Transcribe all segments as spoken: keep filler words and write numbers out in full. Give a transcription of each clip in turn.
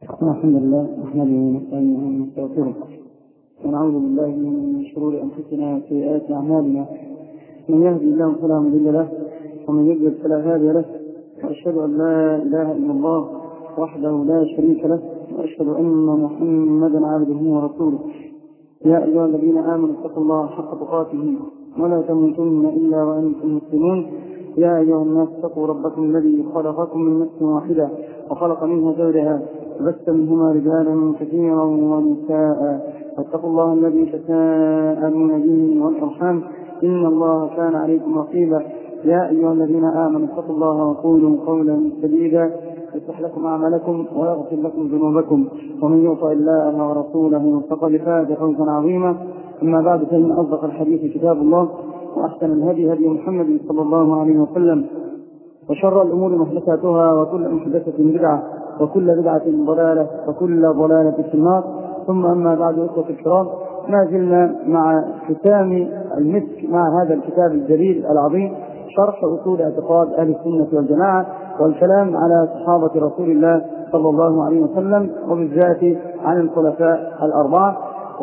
الحمد لله نحمده ونستعينه ونستغفره ونعوذ بالله من شرور انفسنا وسيئات اعمالنا. من يهدي الله فلا مضل له ومن يضلل فلا هادي له، واشهد ان لا اله الا الله وحده لا شريك له، واشهد ان محمدا عبده ورسوله. يا ايها الذين امنوا اتقوا الله حق تقاته ولا تموتن الا وانتم مسلمون. يا ايها الناس اتقوا ربكم الذي خلقكم من نفس واحده وخلق منها زوجها وبث منهما رجالا كثيرا ونساء، واتقوا الله الذي تساءلون به والارحام ان الله كان عليكم رقيبا. يا ايها الذين امنوا اتقوا الله وقولوا قولا سديدا يصلح لكم اعمالكم ويغفر لكم ذنوبكم، ومن يطع الله ورسوله فقد فاز فوزا عظيما. اما بعد، فان اصدق الحديث كتاب الله، واحسن الهدي هدي محمد صلى الله عليه وسلم، وشر الامور محدثاتها، وكل محدثه بدعه، وكل بدعه ضلاله، وكل ضلاله في النار. ثم اما بعد، اخوتي الكرام، ما زلنا مع ختام المسك مع هذا الكتاب الجليل العظيم، شرح اصول اعتقاد اهل السنه والجماعه، والكلام على صحابه رسول الله صلى الله عليه وسلم، وبالذات عن الخلفاء الاربعه.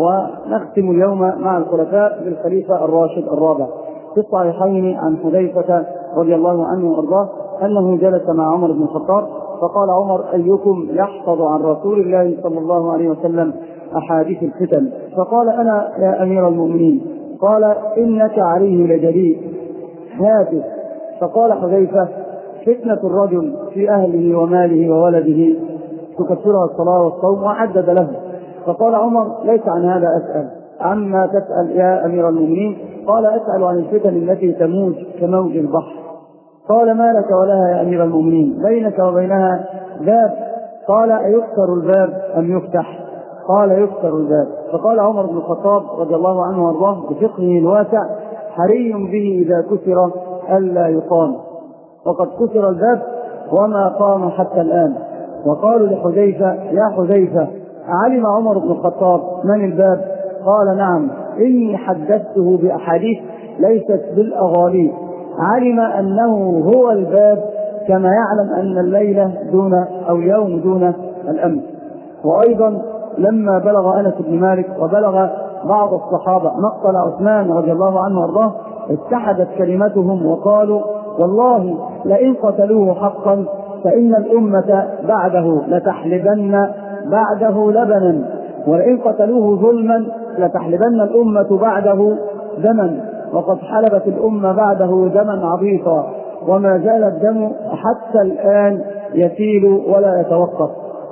ونختم اليوم مع الخلفاء بالخليفه الراشد الرابع. في الصحيحين عن حذيفه رضي الله عنه وارضاه انه جلس مع عمر بن الخطاب فقال عمر: ايكم يحفظ عن رسول الله صلى الله عليه وسلم احاديث الفتن؟ فقال: انا يا امير المؤمنين. قال: انك عليه لجريء هاتف. فقال حذيفه: فتنه الرجل في اهله وماله وولده تكفرها الصلاه والصوم، وعدد له. فقال عمر: ليس عن هذا اسال. عما تسال يا امير المؤمنين؟ قال: اسال عن الفتن التي تموج كموج البحر. قال: ما لك ولها يا امير المؤمنين؟ بينك وبينها باب. قال: ايكسر الباب ام يفتح؟ قال: يكسر الباب. فقال عمر بن الخطاب رضي الله عنه وارضاه بفقهه الواسع: حري به اذا كسر الا يقام، وقد كسر الباب وما قام حتى الان. وقالوا لحذيفه: يا حذيفه، علم عمر بن الخطاب من الباب؟ قال: نعم، اني حدثته باحاديث ليست بالاغاليط، علم انه هو الباب كما يعلم ان الليله دون او يوم دون الامس. وايضا لما بلغ انس بن مالك وبلغ بعض الصحابه مقتل عثمان رضي الله عنه وارضاه، اتحدت كلمتهم وقالوا: والله لئن قتلوه حقا فان الامه بعده لتحلبن بعده لبنا، ولئن قتلوه ظلما لتحلبن الامه بعده دما، وقد حلبت الامه بعده دما عبيطا، وما زال الدم حتى الان يسيل ولا يتوقف.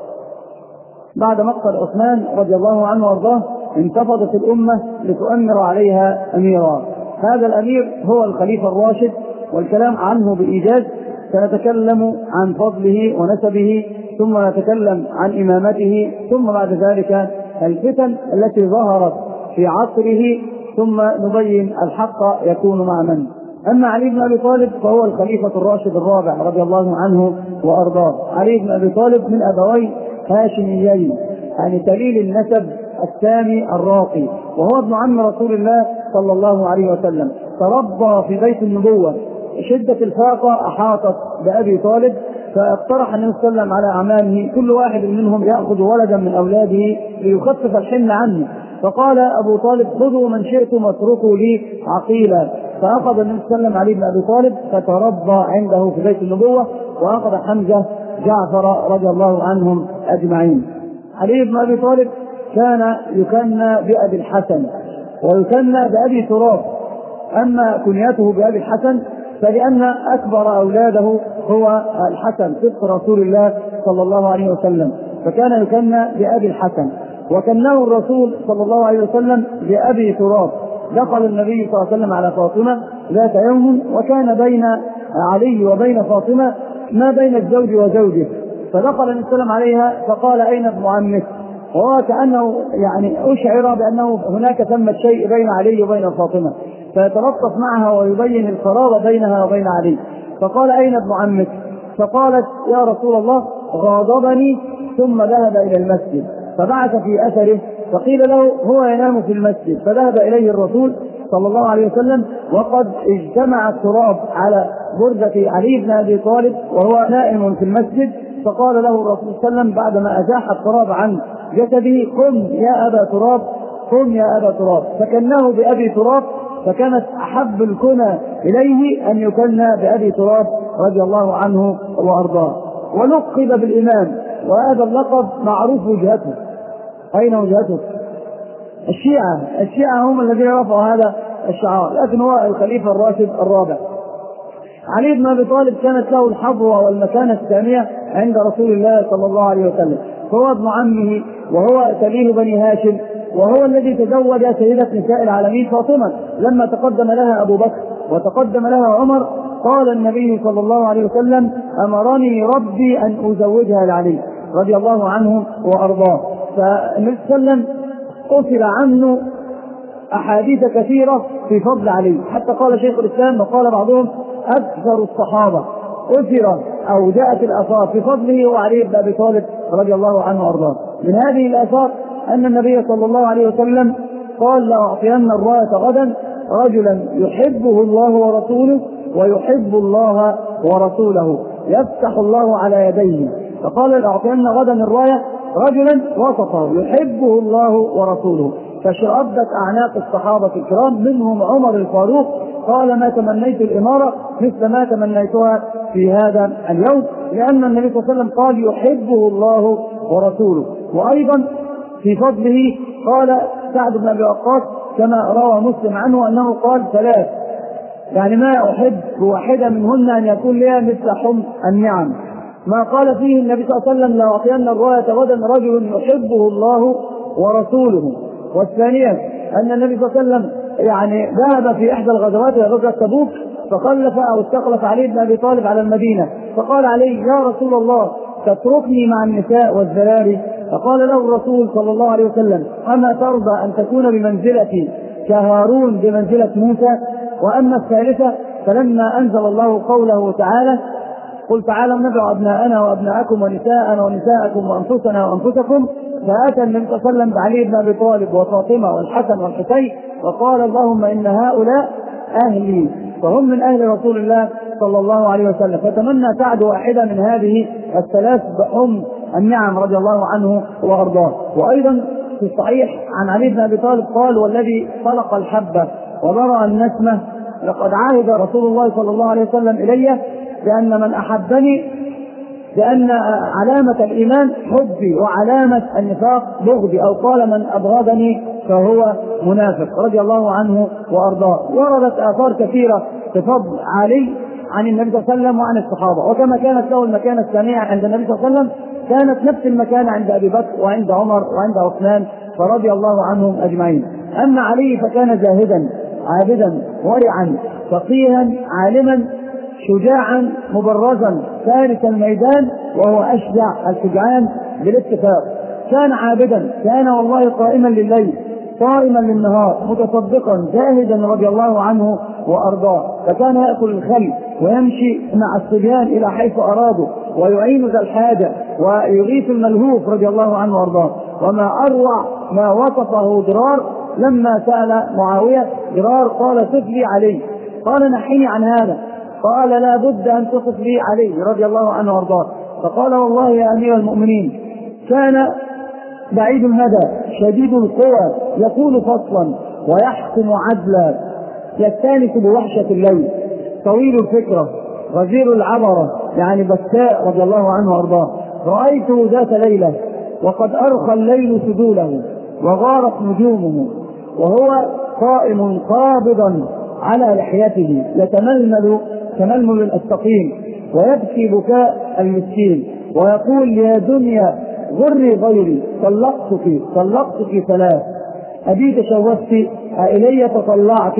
بعد مقتل عثمان رضي الله عنه وارضاه انتفضت الامه لتؤمر عليها اميرا. هذا الامير هو الخليفه الراشد، والكلام عنه بايجاز. سنتكلم عن فضله ونسبه، ثم نتكلم عن امامته، ثم بعد ذلك الفتن التي ظهرت في عصره، ثم نبين الحق يكون مع من. اما علي بن ابي طالب فهو الخليفه الراشد الرابع رضي الله عنه وارضاه. علي بن ابي طالب من ابوي هاشميين، يعني دليل النسب السامي الراقي، وهو ابن عم رسول الله صلى الله عليه وسلم. تربى في بيت النبوه، شده الفاقه احاطت بابي طالب، فاقترح النبي صلى الله عليه وسلم على اعمامه كل واحد منهم ياخذ ولدا من اولاده ليخفف الحمل عنه. فقال ابو طالب: خذوا من شئتم واتركوا لي عقيلا. فاخذ النبي صلى الله عليه وسلم علي بن ابي طالب فتربى عنده في بيت النبوه، واخذ حمزه جعفر رضي الله عنهم اجمعين. علي بن ابي طالب كان يكنى بابي الحسن ويكنى بابي تراب. اما كنيته بابي الحسن فلان اكبر اولاده هو الحسن صدق رسول الله صلى الله عليه وسلم، فكان يكنى بابي الحسن. وكناه الرسول صلى الله عليه وسلم بابي تراب. دخل النبي صلى الله عليه وسلم على فاطمه ذات يوم، وكان بين علي وبين فاطمه ما بين الزوج وزوجه، فدخل النبي صلى الله عليه وسلم عليها فقال: اين ابن عمك؟ وهو كانه يعني اشعر بانه هناك ثمه شيء بين علي وبين فاطمه، فيتلطف معها ويبين القرابه بينها وبين علي. فقال: اين ابن عمك؟ فقالت: يا رسول الله غاضبني ثم ذهب الى المسجد. فبعث في اثره، فقيل له: هو ينام في المسجد. فذهب اليه الرسول صلى الله عليه وسلم وقد اجتمع التراب على بردة علي بن ابي طالب وهو نائم في المسجد، فقال له الرسول صلى الله عليه وسلم بعدما أزاح التراب عن جسده: قم يا أبا تراب، قم يا أبا تراب. فكناه بأبي تراب، فكانت أحب الكنى إليه أن يكنى بأبي تراب رضي الله عنه وأرضاه. ولقب بالإمام، وهذا اللقب معروف وجهته. أين وجهته؟ الشيعة الشيعة هم الذين رفعوا هذا الشعار، لكن هو الخليفة الراشد الرابع. علي بن أبي طالب كانت له الحظوة والمكانة الثانية عند رسول الله صلى الله عليه وسلم، فهو ابن عمه وهو سليل بني هاشم، وهو الذي تزوج سيدة نساء العالمين فاطمة. لما تقدم لها أبو بكر وتقدم لها عمر قال النبي صلى الله عليه وسلم: أمرني ربي أن أزوجها لعلي رضي الله عنه وأرضاه. فالنبي صلى الله عليه وسلم أثر عنه أحاديث كثيرة في فضل علي، حتى قال شيخ الإسلام وقال بعضهم: أكثر الصحابة أثر أو جاءت الآثار في فضله وعلي بن أبي طالب رضي الله عنه وأرضاه. من هذه الآثار أن النبي صلى الله عليه وسلم قال: لأعطين الراية غدا رجلا يحبه الله ورسوله ويحب الله ورسوله يفتح الله على يديه. فقال: لأعطين غدا الراية رجلا وسطه يحبه الله ورسوله. فشربت أعناق الصحابة الكرام منهم عمر الفاروق، قال: ما تمنيت الإمارة مثل ما تمنيتها في هذا اليوم، لأن النبي صلى الله عليه وسلم قال: يحبه الله ورسوله. وأيضا في فضله قال سعد بن أبي وقاص كما روى مسلم عنه أنه قال: ثلاث، يعني ما أحب واحدة منهن أن يكون لها مثل حمص النعم. ما قال فيه النبي صلى الله عليه وسلم: لأعطين الراية غدا رجل يحبه الله ورسوله. والثانية أن النبي صلى الله عليه وسلم يعني ذهب في إحدى الغزوات إلى غزوة تبوك، فخلف أو استخلف علي بن أبي طالب على المدينة، فقال علي: يا رسول الله تتركني مع النساء والذراري؟ فقال له الرسول صلى الله عليه وسلم: أما ترضى أن تكون بمنزلتي كهارون بمنزلة موسى؟ وأما الثالثة فلما أنزل الله قوله تعالى: قل تعالوا ندعو أبناءنا وأبناءكم ونساءنا ونساءكم وأنفسنا وأنفسكم، فأتى النبي صلى الله عليه وسلم بعلي بن أبي طالب وفاطمة والحسن والحسين وقال: اللهم إن هؤلاء أهلي، فهم من أهل رسول الله صلى الله عليه وسلم. فتمنى سعد واحدة من هذه الثلاث بحم النعم رضي الله عنه وأرضاه. وأيضا في الصحيح عن علي بن أبي طالب قال: والذي خلق الحبة وبرأ النسمة لقد عاهد رسول الله صلى الله عليه وسلم إلي بأن من أحبني لأن علامة الإيمان حبي وعلامة النفاق بغضي، أو قال: من أبغضني فهو منافق رضي الله عنه وأرضاه. وردت آثار كثيرة بفضل علي عن النبي صلى الله عليه وسلم وعن الصحابة. وكما كانت له المكانة الثانية عند النبي صلى الله عليه وسلم كانت نفس المكانة عند أبي بكر وعند عمر وعند عثمان فرضي الله عنهم أجمعين. أما علي فكان زاهدا عابدا ورعا فقيها عالما شجاعا مبرزا فارس الميدان، وهو أشجع الشجعان بالاتفاق. كان عابدا، كان والله قائما لليل صائما للنهار متصدقا زاهدا رضي الله عنه وأرضاه. فكان يأكل الخل ويمشي مع الصبيان إلى حيث أرادوا ويعين ذا الحاجة ويغيث الملهوف رضي الله عنه وأرضاه. وما أروع ما وصفه ضرار لما سأل معاوية ضرار قال: صف لي علي، قال: نحيني عن هذا، قال: لا بد أن تصف لي علي رضي الله عنه وارضاه. فقال: والله يا أمير المؤمنين كان بعيد الهدى شديد القوى يقول فصلا ويحكم عدلا يستانس بوحشة الليل طويل الفكرة غزير العبرة، يعني بكاء رضي الله عنه وارضاه. رأيته ذات ليلة وقد أرخى الليل سدوله وغارت نجومه وهو قائم قابضا على لحيته يتململ تململ الأستقيم ويبكي بكاء المسكين ويقول: يا دنيا غري غيري، طلقتك طلقتك ثلاث، أبي تشوفت أإلي تطلعت،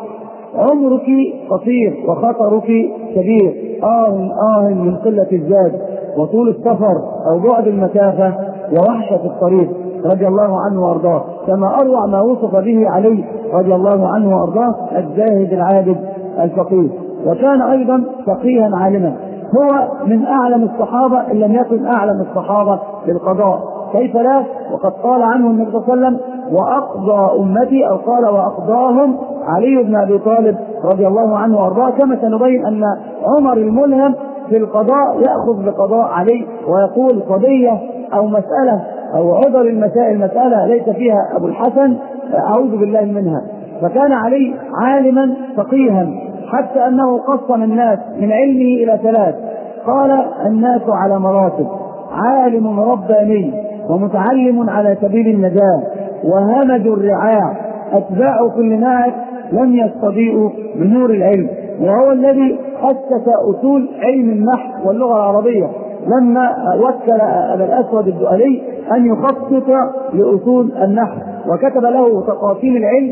عمرك قصير وخطرك كبير، آه آه من قلة الزاد وطول السفر أو بعد المسافة ووحشة الطريق رضي الله عنه وارضاه. كما أروع ما وصف به علي رضي الله عنه وارضاه الزاهد العابد الفقيه. وكان أيضا فقيها عالما، هو من أعلم الصحابة إن لم يكن أعلم الصحابة بالقضاء، كيف لا؟ وقد قال عنه النبي صلى الله عليه وسلم: وأقضى أمتي، أو قال: وأقضاهم علي بن أبي طالب رضي الله عنه وارضاه. كما سنبين أن عمر الملهم في القضاء يأخذ بقضاء علي ويقول قضية أو مسألة أو عذر المسائل مسألة ليس فيها أبو الحسن أعوذ بالله منها. فكان علي عالما فقيها حتى أنه قسم الناس من علمه إلى ثلاث. قال الناس على مراتب: عالم رباني، ومتعلم على سبيل النجاة، وهمج الرعاع، أتباع كل ناعم لم يستضيئوا بنور العلم. وهو الذي أسس أصول علم النحو واللغة العربية لما وكل أبا الأسود الدؤلي أن يخصص لأصول النحو، وكتب له تقاسيم العلم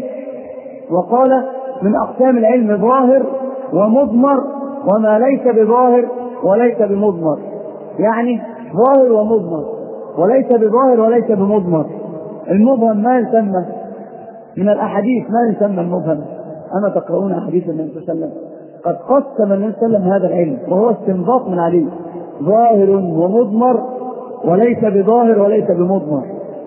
وقال: من أقسام العلم ظاهر ومضمر وما ليس بظاهر وليس بمضمر. يعني ظاهر ومضمر، وليس بظاهر وليس بمضمر. المبهم ما يسمى من الأحاديث، ما يسمى المبهم. أما تقرؤون أحاديث النبي صلى الله عليه وسلم قد قسم النبي صلى الله عليه وسلم هذا العلم، وهو استنباط من عليه: ظاهر ومضمر وليس بظاهر وليس بمضمر.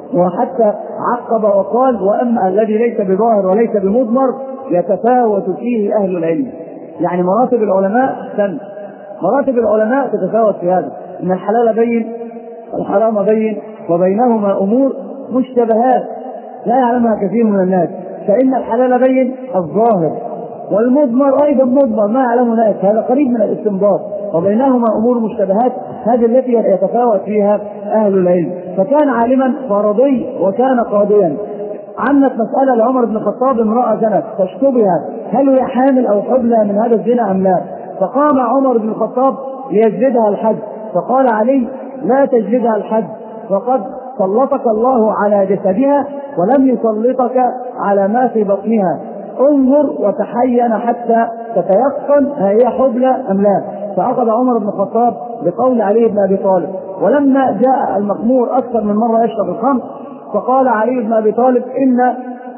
وحتى عقب وقال: وأما الذي ليس بظاهر وليس بمضمر يتفاوت فيه أهل العلم. يعني مراتب العلماء سن مراتب العلماء تتفاوت في هذا، إن الحلال بين والحرام بين وبينهما أمور مشتبهات لا يعلمها كثير من الناس. فإن الحلال بين الظاهر، والمضمر أيضا مضمر ما يعلمه ناس، هذا قريب من الاستنباط. وبينهما أمور مشتبهات، هذه التي يتفاوت فيها أهل العلم. فكان عالما فرضي وكان قاضيا. عمت مسألة لعمر بن الخطاب: امرأة زنت فاشتبهت هل هي حامل أو حبلى من هذا الزنا أم لا؟ فقام عمر بن الخطاب ليجلدها الحد، فقال علي: لا تجلدها الحد، فقد سلطك الله على جسدها ولم يسلطك على ما في بطنها، انظر وتحين حتى تتيقن هي حبلى أم لا. فأخذ عمر بن الخطاب بقول علي بن أبي طالب. ولما جاء المخمور أكثر من مرة يشرب الخمر، فقال علي بن أبي طالب: إن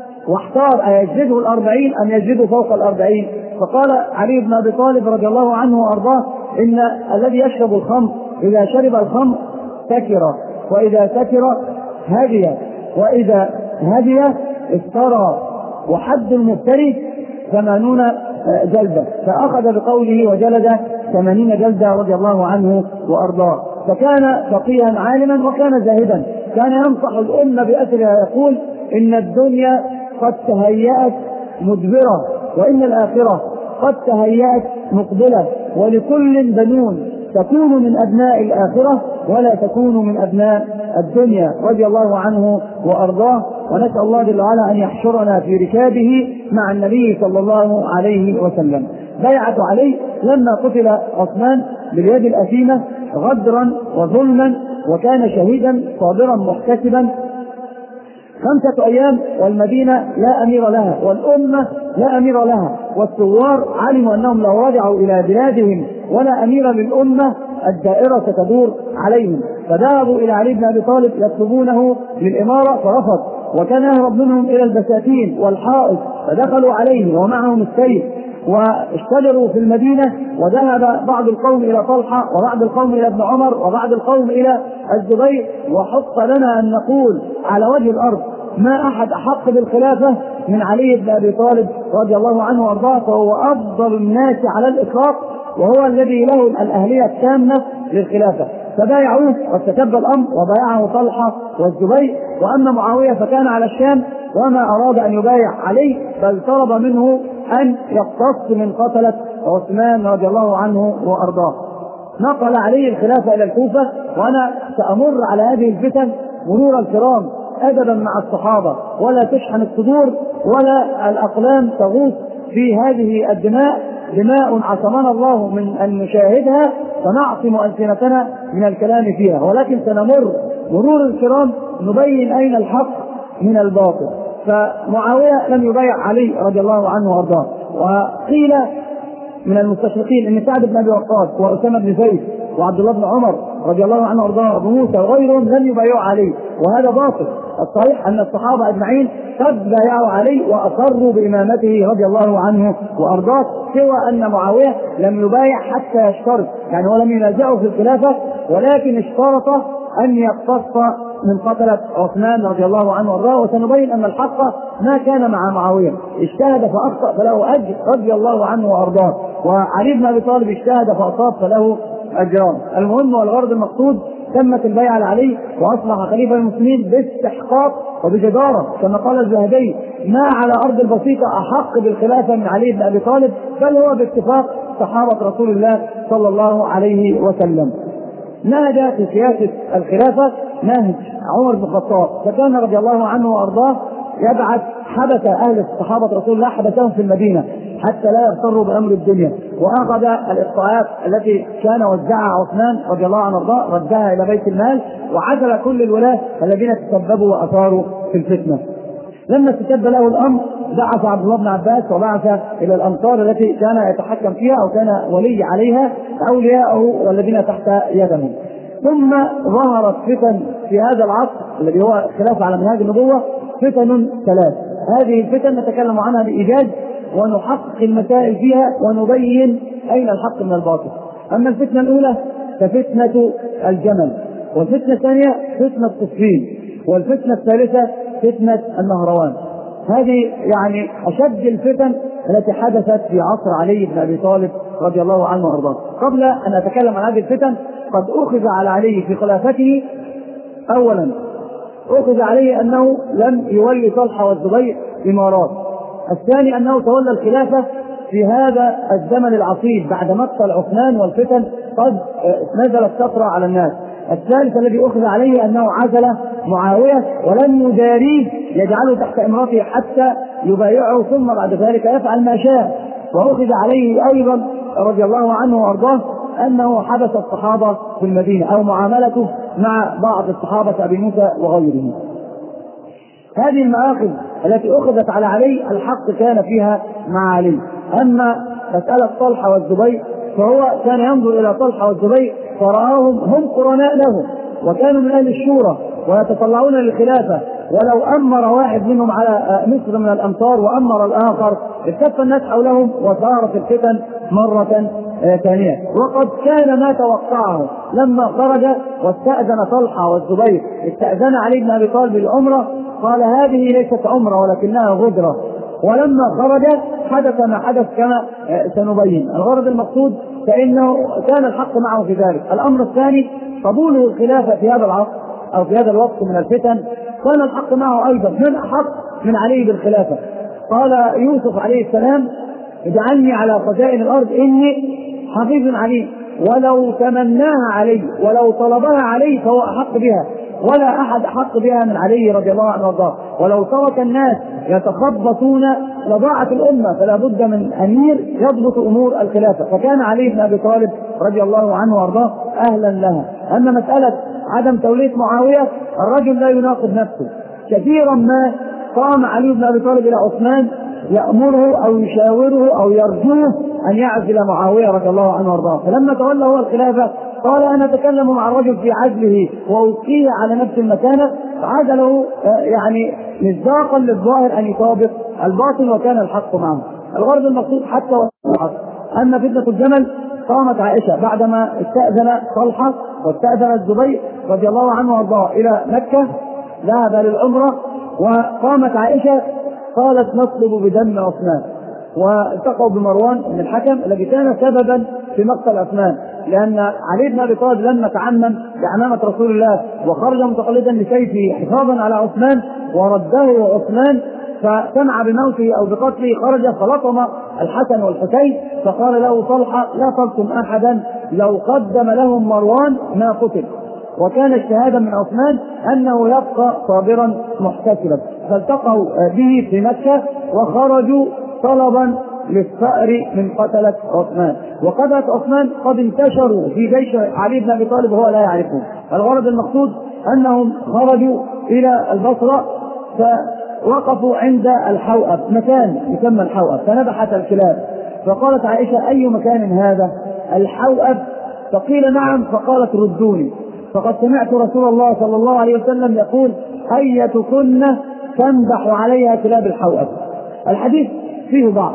واحتار أيجلده الأربعين أم يجلده فوق الأربعين؟ فقال علي بن أبي طالب رضي الله عنه وأرضاه: إن الذي يشرب الخمر إذا شرب الخمر سكر، وإذا سكر هدي، وإذا هدي افترى، وحد المفتري ثمانون جلدة. فأخذ بقوله وجلد ثمانين جلدة رضي الله عنه وأرضاه. فكان فقيها عالما وكان زاهدا. كان ينصح الأمة بأسرها يقول: إن الدنيا قد تهيأت مدبرة، وإن الآخرة قد تهيأت مقبلة، ولكل بنون تكون من أبناء الآخرة ولا تكون من أبناء الدنيا، رضي الله عنه وأرضاه. ونسأل الله جل وعلا أن يحشرنا في ركابه مع النبي صلى الله عليه وسلم. بيعة علي لما قتل عثمان باليد الأثيمة غدرا وظلما، وكان شهيدا صابرا محتسبا. خمسة أيام والمدينة لا أمير لها، والأمة لا أمير لها، والثوار علموا أنهم لو رجعوا إلى بلادهم ولا أمير للأمة الدائرة ستدور عليهم. فذهبوا إلى علي بن أبي طالب يطلبونه للإمارة فرفض، وكان يهرب منهم إلى البساتين والحائط، فدخلوا عليه ومعهم السيف واشتغلوا في المدينة. وذهب بعض القوم إلى طلحة، وبعض القوم إلى ابن عمر، وبعض القوم إلى الزبير. وحق لنا أن نقول على وجه الأرض ما أحد أحق بالخلافة من علي بن أبي طالب رضي الله عنه وارضاه، فهو أفضل الناس على الإطلاق، وهو الذي له الأهلية التامة للخلافة. فبايعوه واستتب الأمر وبايعه طلحة والزبير. وأما معاوية فكان على الشام وما أراد أن يبايع عليه، بل طلب منه أن يقتص من قتلة عثمان رضي الله عنه وأرضاه. نقل عليه الخلافة إلى الكوفة. وأنا سأمر على هذه الفتن مرور الكرام أدبا مع الصحابة، ولا تشحن الصدور ولا الأقلام تغوص في هذه الدماء، دماء عصمنا الله من أن نشاهدها فنعصم ألسنتنا من الكلام فيها، ولكن سنمر مرور الكرام نبين أين الحق من الباطل. فمعاوية لم يبايع علي رضي الله عنه وارضاه. وقيل من المستشرقين ان سعد بن ابي وقاص واسامه بن زيد وعبد الله بن عمر رضي الله عنه وارضاه وابو موسى وغيرهم لم يبايعوا علي، وهذا باطل. الصحيح ان الصحابه اجمعين قد بايعوا علي واقروا بامامته رضي الله عنه وارضاه، سوى ان معاويه لم يبايع حتى يشترط، يعني ولم ينازعه في الخلافه، ولكن اشترط ان يقتص من قتلة عثمان رضي الله عنه وارضاه. وسنبين ان الحق ما كان مع معاويه، اجتهد فاخطا فله اجر رضي الله عنه وارضاه، وعلي بن ابي طالب اجتهد فاصاب فله الجيران. المهم والغرض المقصود تمت البيعة لعلي وأصبح خليفة المسلمين باستحقاق وبجدارة، كما قال الذهبي: ما على أرض البسيطة أحق بالخلافة من علي بن أبي طالب، بل هو باتفاق صحابة رسول الله صلى الله عليه وسلم. نهج في سياسة الخلافة نهج عمر بن الخطاب، فكان رضي الله عنه وأرضاه يبعث حبس أهل الصحابة رسول الله، حبسهم في المدينة حتى لا يغتروا بأمر الدنيا، وأخذ الإقطاعات التي كان وزعها عثمان رضي الله عنه وأرضاه ردها إلى بيت المال، وعزل كل الولاة الذين تسببوا وأثاروا في الفتنة. لما استتب له الأمر بعث عبد الله بن عباس وبعث إلى الأمصار التي كان يتحكم فيها أو كان ولي عليها أولياءه والذين تحت يده. ثم ظهرت فتن في هذا العصر الذي هو خلاف على منهاج النبوة، فتن ثلاث. هذه الفتن نتكلم عنها بإيجاز ونحقق المسائل فيها ونبين أين الحق من الباطل. أما الفتنة الأولى ففتنة الجمل، والفتنة الثانية فتنة صفين، والفتنة الثالثة فتنة النهروان. هذه يعني أشد الفتن التي حدثت في عصر علي بن أبي طالب رضي الله عنه وأرضاه. قبل أن أتكلم عن هذه الفتن، قد أخذ على علي في خلافته أولا أخذ عليه أنه لم يولي طلحة والزبير إمارات. الثاني أنه تولى الخلافة في هذا الزمن العصيب بعد مقتل عثمان والفتن قد نزلت كثرة على الناس. الثالث الذي أخذ عليه أنه عزل معاوية ولم يداريه يجعله تحت إمارته حتى يبايعه، ثم بعد ذلك يفعل ما شاء. وأخذ عليه أيضا رضي الله عنه وأرضاه أنه حبس الصحابة في المدينة أو معاملته مع بعض الصحابة أبي موسى وغيرهم. هذه المآخذ التي أخذت على علي الحق كان فيها مع علي. أما مسألة طلحة والزبير فهو كان ينظر إلى طلحة والزبير فرآهم هم قرناء له وكانوا من أهل الشورى ويتطلعون للخلافة، ولو أمر واحد منهم على مصر من الأمصار وأمر الآخر اكتف الناس حولهم وصارت الفتن مرة ثانية. وقد كان ما توقعه لما خرج واستأذن طلحة والزبير، استأذن علي بن أبي طالب العمرة، قال هذه ليست عمرة ولكنها غدرة. ولما خرج حدث ما حدث كما سنبين. الغرض المقصود فإنه كان الحق معه في ذلك. الأمر الثاني قبوله الخلافة في هذا العصر أو في هذا الوقت من الفتن، كان الحق معه أيضا. من أحق من علي بالخلافة؟ قال يوسف عليه السلام اجعلني على خزائن الأرض إني حفيظ عليه، ولو تمناها علي ولو طلبها علي فهو أحق بها، ولا أحد أحق بها من علي رضي الله عنه وارضاه. ولو ترك الناس يتخبطون لضاعت الأمة، فلا بد من أمير يضبط أمور الخلافة، فكان علي بن أبي طالب رضي الله عنه وارضاه أهلا لها. أما مسألة عدم تولية معاوية، الرجل لا يناقض نفسه. كثيرا ما قام علي بن أبي طالب إلى عثمان يأمره أو يشاوره أو يرجوه أن يعزل معاوية رضي الله عنه وارضاه، فلما تولى هو الخلافة قال أنا أتكلم مع الرجل في عزله وألقيه على نفس المكانة، فعزله يعني مصداقا للظاهر أن يطابق الباطل، وكان الحق معه. الغرض المقصود حتى والحق. أما فتنة الجمل قامت عائشة بعدما استأذن طلحة واستأذن الزبير رضي الله عنه وارضاه إلى مكة، ذهب للعمرة، وقامت عائشة قالت نطلب بدم عثمان، والتقوا بمروان بن الحكم الذي كان سببا في مقتل عثمان، لأن علي بن أبي طالب لما تعمم بعمامة رسول الله وخرج متقلدا لسيفه حفاظا على عثمان ورده عثمان فسمع بموته أو بقتله، خرج فلطم الحسن والحسين، فقال له طلحة لا تلطم أحدا لو قدم لهم مروان ما قتل. وكان اجتهادا من عثمان أنه يبقى صابرا محتسبا، فالتقوا به في مكة وخرجوا طلبا للثأر من قتلة عثمان. وقتلة عثمان قد انتشروا في جيش علي بن أبي طالب وهو لا يعرفه. الغرض المقصود أنهم خرجوا إلى البصرة فوقفوا عند الحوأب، مكان يسمى الحوأب، فنبحت الكلاب، فقالت عائشة أي مكان هذا؟ الحوأب. فقيل نعم، فقالت ردوني، فقد سمعت رسول الله صلى الله عليه وسلم يقول أيتكن تنبح عليها كلاب الحوأب. الحديث فيه بعض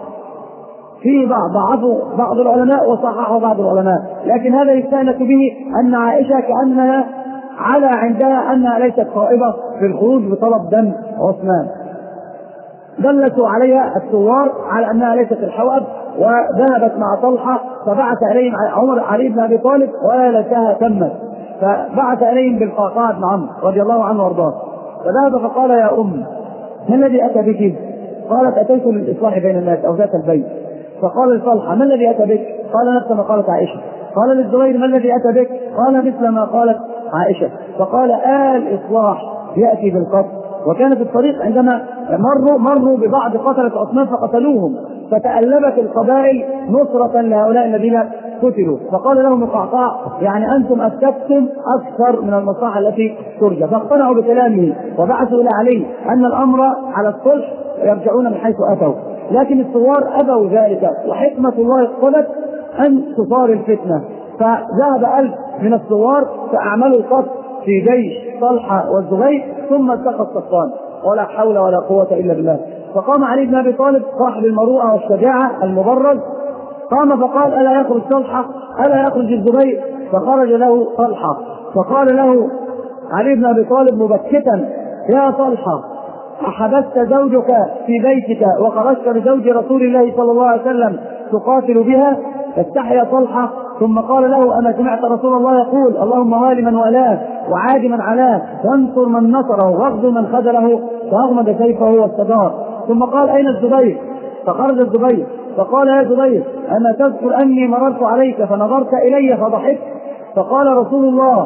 فيه بعض ضعفه بعض العلماء وصححه بعض العلماء، لكن هذا يستأنس به أن عائشة كأنها على عندها أنها ليست قائبة في الخروج بطلب دم عثمان. دلسوا عليها الثوار على أنها ليست الحوأب، وذهبت مع طلحة فبعث إليهم عمر علي بن أبي طالب ولكها تمت، فبعث إليهم بالقعقاع بن عمرو رضي الله عنه وارضاه، فذهب فقال يا أم ما الذي أتى بك؟ قالت أتيت للإصلاح بين الناس أو ذات البيت. فقال لطلحة ما الذي أتى بك؟ قال نفس ما قالت عائشة. قال للزبير ما الذي أتى بك؟ قال مثل ما قالت عائشة. فقال آل إصلاح يأتي بالقتل. وكان في الطريق عندما مروا مروا ببعض قتلة عثمان فقتلوهم، فتألبت القبائل نصرة لهؤلاء الذين قتلوا. فقال لهم القعقاع يعني أنتم أسكتتم أكثر من المصلحة التي ترجى، فاقتنعوا بكلامه وبعثوا إلى علي أن الأمر على الصلح يرجعون من حيث أتوا، لكن الثوار أبوا ذلك، وحكمة الله اقتضت أن تصار الفتنة، فذهب ألف من الثوار فأعملوا القتل في جيش طلحة والزبير، ثم التقى الصفان ولا حول ولا قوة إلا بالله. فقام علي بن أبي طالب صاحب المروءة والشجاعة المبرز، قام فقال ألا يخرج طلحة ألا يخرج الزبير؟ فخرج له طلحة، فقال له علي بن أبي طالب مبكتا يا طلحة أحبست زوجك في بيتك وخرجت لزوج رسول الله صلى الله عليه وسلم تقاتل بها؟ فاستحيا طلحة ثم قال له أما سمعت رسول الله يقول اللهم والي من والاه وعاد من علاه وانصر من نصره واغزو من خذله؟ فأغمد سيفه واستدار، ثم قال أين الزبير؟ فخرج الزبير فقال يا زبير أما تذكر أني مررت عليك فنظرت إلي فضحكت؟ فقال رسول الله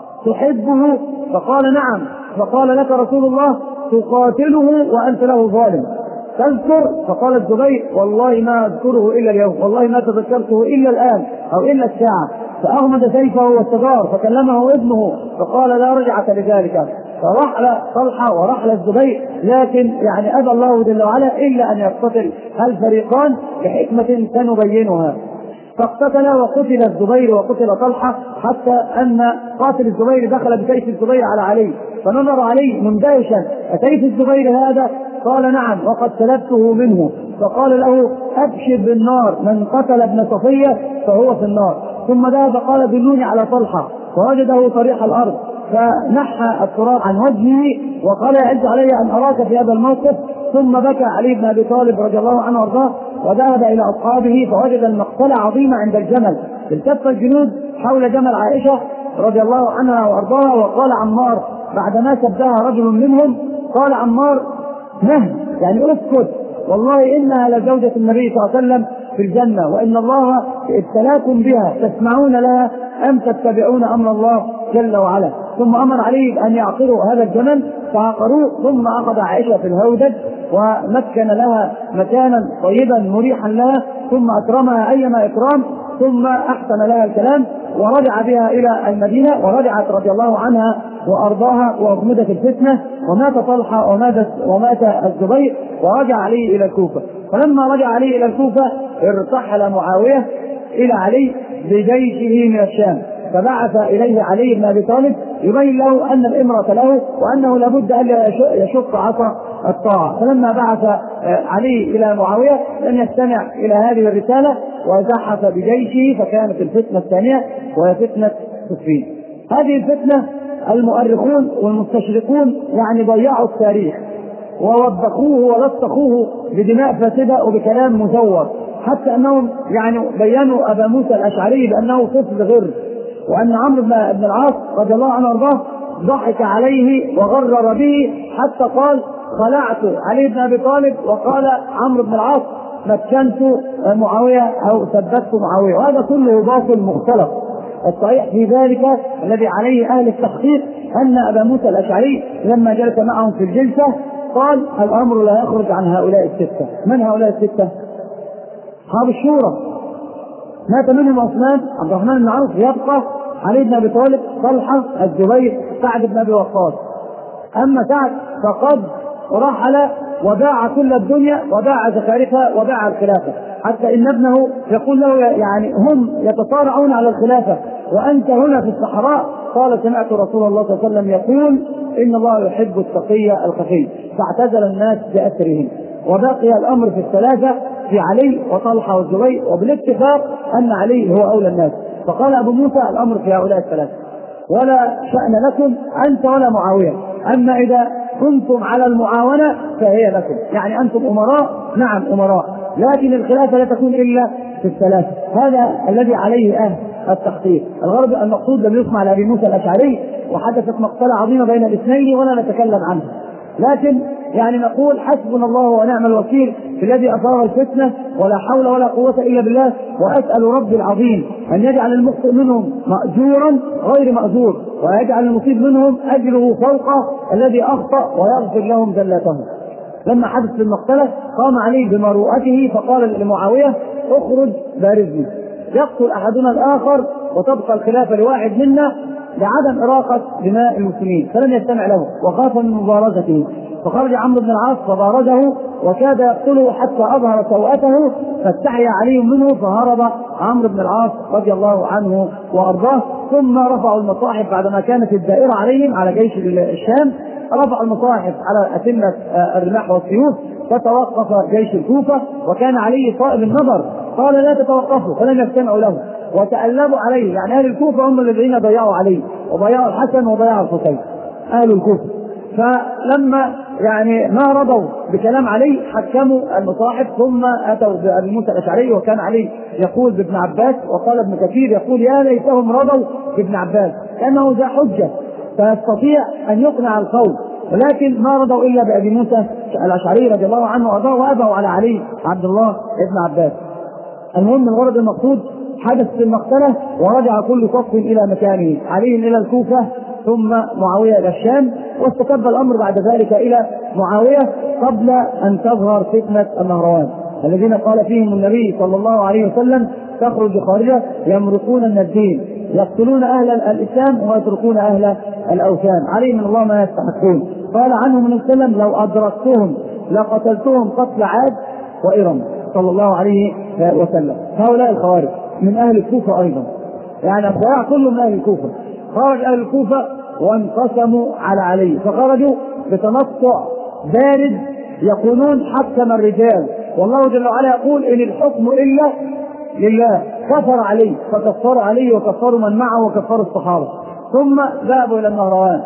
تحبه؟ فقال نعم. فقال لك رسول الله تقاتله وأنت له ظالم تذكر؟ فقال الزبير والله ما أذكره إلا اليوم، والله ما تذكرته إلا الآن أو إلا الساعة. فأغمد سيفه واستدار، فكلمه ابنه فقال لا رجعة لذلك، فرحل طلحة ورحل الزبير، لكن يعني أبى الله جل وعلا إلا أن يقتتل الفريقان لحكمة سنبينها. فاقتتل وقتل الزبير وقتل طلحة، حتى أن قاتل الزبير دخل بسيف الزبير على علي، فنظر عليه مندهشا أسيف الزبير هذا؟ قال نعم وقد سلبته منه. فقال له أبشر بالنار، من قتل ابن صفية فهو في النار. ثم ذهب قال دلوني على طلحة، فوجده طريح الأرض فنحى التراب عن وجهه وقال يعز علي أن أراك في هذا الموقف. ثم بكى علي بن أبي طالب رضي الله عنه وارضاه وذهب إلى أصحابه فوجد المقتلة عظيمة عند الجمل. التف الجنود حول جمل عائشة رضي الله عنها وارضاها، وقال عمار بعدما سبها رجل منهم قال عمار مهد يعني اسكت، والله إنها لزوجة النبي صلى الله عليه وسلم في الجنة، وإن الله ابتلاكم بها تسمعون لها أم تتبعون أمر الله جل وعلا. ثم أمر عليه أن يعقروا هذا الجمل فعقروه، ثم أخذ عائشة في الهودج ومكن لها مكانا طيبا مريحا لها، ثم أكرمها أيما إكرام، ثم أحسن لها الكلام ورجع بها إلى المدينة، ورجعت رضي الله عنها وأرضاها وأغمدت الفتنة، ومات طلحة ومات الزبير، ورجع علي إلى الكوفة. فلما رجع علي إلى الكوفة ارتحل معاوية إلى علي بجيشه من الشام، فبعث إليه علي بن أبي طالب يبين له أن الإمرة له وأنه لابد أن يشق عصا الطاعة. فلما بعث علي إلى معاوية لم يستمع إلى هذه الرسالة وزحف بجيشه، فكانت الفتنة الثانية وهي فتنة صفين. هذه الفتنة المؤرخون والمستشرقون يعني ضيعوا التاريخ ووبخوه ولطخوه بدماء فاسدة وبكلام مزور، حتى أنهم يعني بيّنوا أبا موسى الأشعري بأنه طفل غر، وأن عمرو بن العاص رضي الله عنه وارضاه ضحك عليه وغرر به، حتى قال خلعت علي بن أبي طالب، وقال عمرو بن العاص مكنت معاوية أو ثبت معاوية، وهذا كله باطل مختلط. الصحيح في ذلك الذي عليه أهل التحقيق أن أبا موسى الأشعري لما جلس معهم في الجلسة قال الأمر لا يخرج عن هؤلاء الستة. من هؤلاء الستة؟ أصحاب الشورى، مات منهم عثمان عبد الرحمن بن عوف، يبقى علي بن أبي طالب، طلحة، الزبير، سعد بن أبي وقاص. أما سعد فقد رحل وباع كل الدنيا وباع زخارفها وباع الخلافة، حتى إن ابنه يقول له يعني هم يتصارعون على الخلافة وأنت هنا في الصحراء. قال سمعت رسول الله صلى الله عليه وسلم يقول إن الله يحب التقي الخفي، فاعتزل الناس بأسرهم. وبقي الأمر في الثلاثة في علي وطلحة والزبير، وبالاتفاق أن علي هو أولى الناس. فقال أبو موسى الأمر في هؤلاء الثلاثة ولا شأن لكم أنت ولا معاوية، أما إذا كنتم على المعاونة فهي لكم، يعني أنتم أمراء، نعم أمراء، لكن الخلافة لا تكون إلا في الثلاثة. هذا الذي عليه أهل التحقيق. الغرض المقصود لم يسمع لأبي موسى الأشعري، وحدثت مقتلة عظيمة بين الاثنين ولا نتكلم عنها، لكن يعني نقول حسبنا الله ونعم الوكيل في الذي أثار الفتنة، ولا حول ولا قوة إلا بالله. وأسأل ربي العظيم أن يجعل المخطئ منهم مأجورا غير مأجور، ويجعل المصيب منهم أجره فوق الذي أخطأ، ويغفر لهم زلاتهم. لما حدث في المقتلة قام علي بمروءته فقال لمعاوية اخرج بارزني، يقتل أحدنا الآخر وتبقى الخلافة لواحد منا لعدم إراقة دماء المسلمين، فلم يستمع له وخاف من مبارزته، فخرج عمرو بن العاص فبارزه وكاد يقتله حتى أظهر سوءته، فاستحيا علي منه فهرب عمرو بن العاص رضي الله عنه وأرضاه. ثم رفعوا المصاحف بعدما كانت الدائرة عليهم على جيش الشام، رفعوا المصاحف على أتمة الرماح والسيوف، فتوقف جيش الكوفة، وكان علي صائب النظر قال لا تتوقفوا، فلم يستمعوا له وتألبوا عليه. يعني أهل الكوفة هم الذين ضيعوا عليه وضيعوا الحسن وضيعوا الحسين، أهل الكوفة. فلما يعني ما رضوا بكلام علي حكموا المصاحف، ثم أتوا بأبي موسى الأشعري، وكان علي يقول بابن عباس، وقال ابن كثير يقول يا ليتهم رضوا بابن عباس كأنه ذا حجة فيستطيع أن يقنع القوم، ولكن ما رضوا إلا بأبي موسى الأشعري رضي الله عنه وأرضاه، وأبوا على علي عبد الله ابن عباس. المهم الغرض المقصود حدث في المقتلة، ورجع كل صف إلى مكانه، علي إلى الكوفة ثم معاوية إلى الشام، واستتب الأمر بعد ذلك إلى معاوية قبل أن تظهر فتنة النهروان الذين قال فيهم النبي صلى الله عليه وسلم تخرج خارجة يمرقون من الدين، يقتلون أهل الإسلام ويتركون أهل الأوثان، عليهم من الله ما يستحقون. قال عنهم النبي صلى الله عليه وسلم لو أدركتهم لقتلتهم قتل عاد وإرم صلى الله عليه وسلم. هؤلاء الخوارج من أهل الكوفة أيضا، يعني الضياع كله من أهل الكوفة. خرج أهل الكوفة وانقسموا على علي، فخرجوا بتنطع بارد يقولون حكم الرجال، والله جل وعلا يقول إن الحكم إلا لله، كفر علي فكفروا علي وكفروا من معه وكفروا الصحابة، ثم ذهبوا إلى النهروان.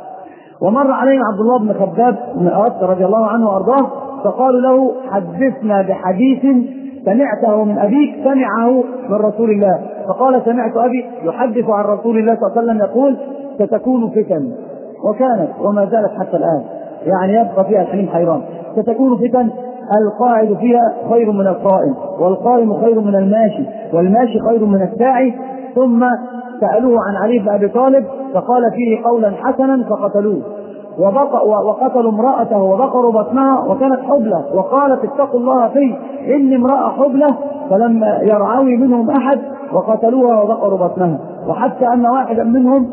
ومر عليهم عبد الله بن خباب بن أرد رضي الله عنه وأرضاه، فقالوا له حدثنا بحديث سمعته من أبيك سمعه من رسول الله، فقال سمعت أبي يحدث عن رسول الله صلى الله عليه وسلم يقول ستكون فتن، وكانت وما زالت حتى الآن، يعني يبقى فيها الحليم حيران. ستكون فتن القاعد فيها خير من القائم، والقائم خير من الماشي، والماشي خير من الساعي. ثم سألوه عن علي بن أبي طالب فقال فيه قولا حسنا فقتلوه، وقتلوا امرأته وبقروا بطنها وكانت حبلة، وقالت اتقوا الله فيه إني امرأة حبلة، فلم يرعوي منهم أحد وقتلوها وبقروا بطنها. وحتى أن واحدا منهم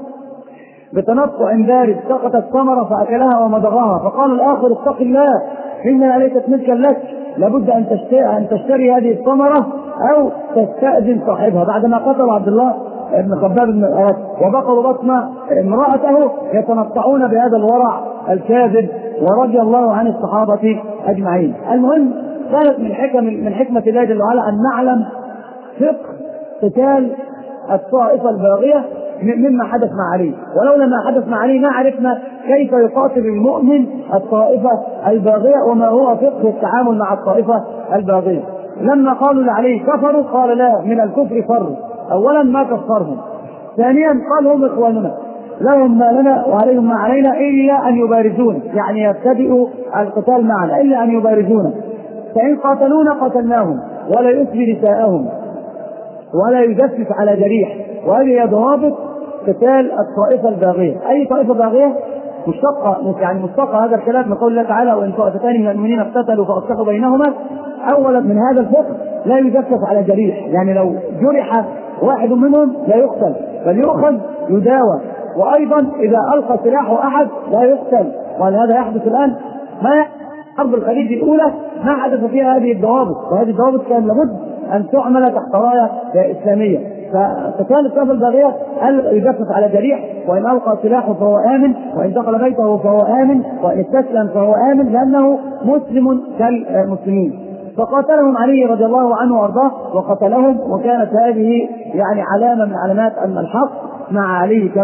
بتنطع بارد سقطت ثمرة فأكلها ومضغها، فقال الآخر اتق الله إنها ليست ملكا لك، لابد أن تشتري, أن تشتري هذه الثمرة أو تستأذن صاحبها، بعدما قتل عبد الله ابن خباب بن الأرد وبقروا بطن امرأته يتنطعون بهذا الورع الكاذب، ورضي الله عن الصحابة أجمعين. المهم كانت من حكم من حكمة الله جل وعلا أن نعلم فقه قتال الطائفة الباغية مما حدث مع علي، ولولا ما حدث مع علي ما عرفنا كيف يقاتل المؤمن الطائفة الباغية وما هو فقه التعامل مع الطائفة الباغية. لما قالوا لعلي كفروا قال لا، من الكفر فروا، أولا ما كفرهم، ثانيا قال هم إخواننا لهم ما لنا وعليهم ما علينا إلا أن يبارزون، يعني يبتدئوا القتال معنا إلا أن يبارزون، فإن قاتلونا قتلناهم ولا يسبي نساءهم ولا يجسس على جريح. وهذه ضوابط قتال الطائفة الباغية. أي طائفة باغية مشتقة، يعني مشتقة هذا الكلام من قول الله تعالى وإن طائفتان من المؤمنين اقتتلوا فأصلحوا بينهما. أولا من هذا الفقه لا يجسس على جريح، يعني لو جرح واحد منهم لا يقتل بل يؤخذ يداوى، وأيضا إذا ألقى سلاحه أحد لا يقتل، وهذا يحدث الآن. ما حرب الخليج الأولى ما حدث فيها هذه الضوابط، وهذه الضوابط كان لابد أن تعمل تحت راية إسلامية. فقتال الطائفة الباغية يجسس على جريح، وإن ألقى سلاحه فهو آمن، وإن دخل بيته فهو آمن، وإن استسلم فهو آمن لأنه مسلم كالمسلمين. فقاتلهم علي رضي الله عنه وارضاه وقتلهم، وكانت هذه يعني علامة من علامات أن الحق مع علي كما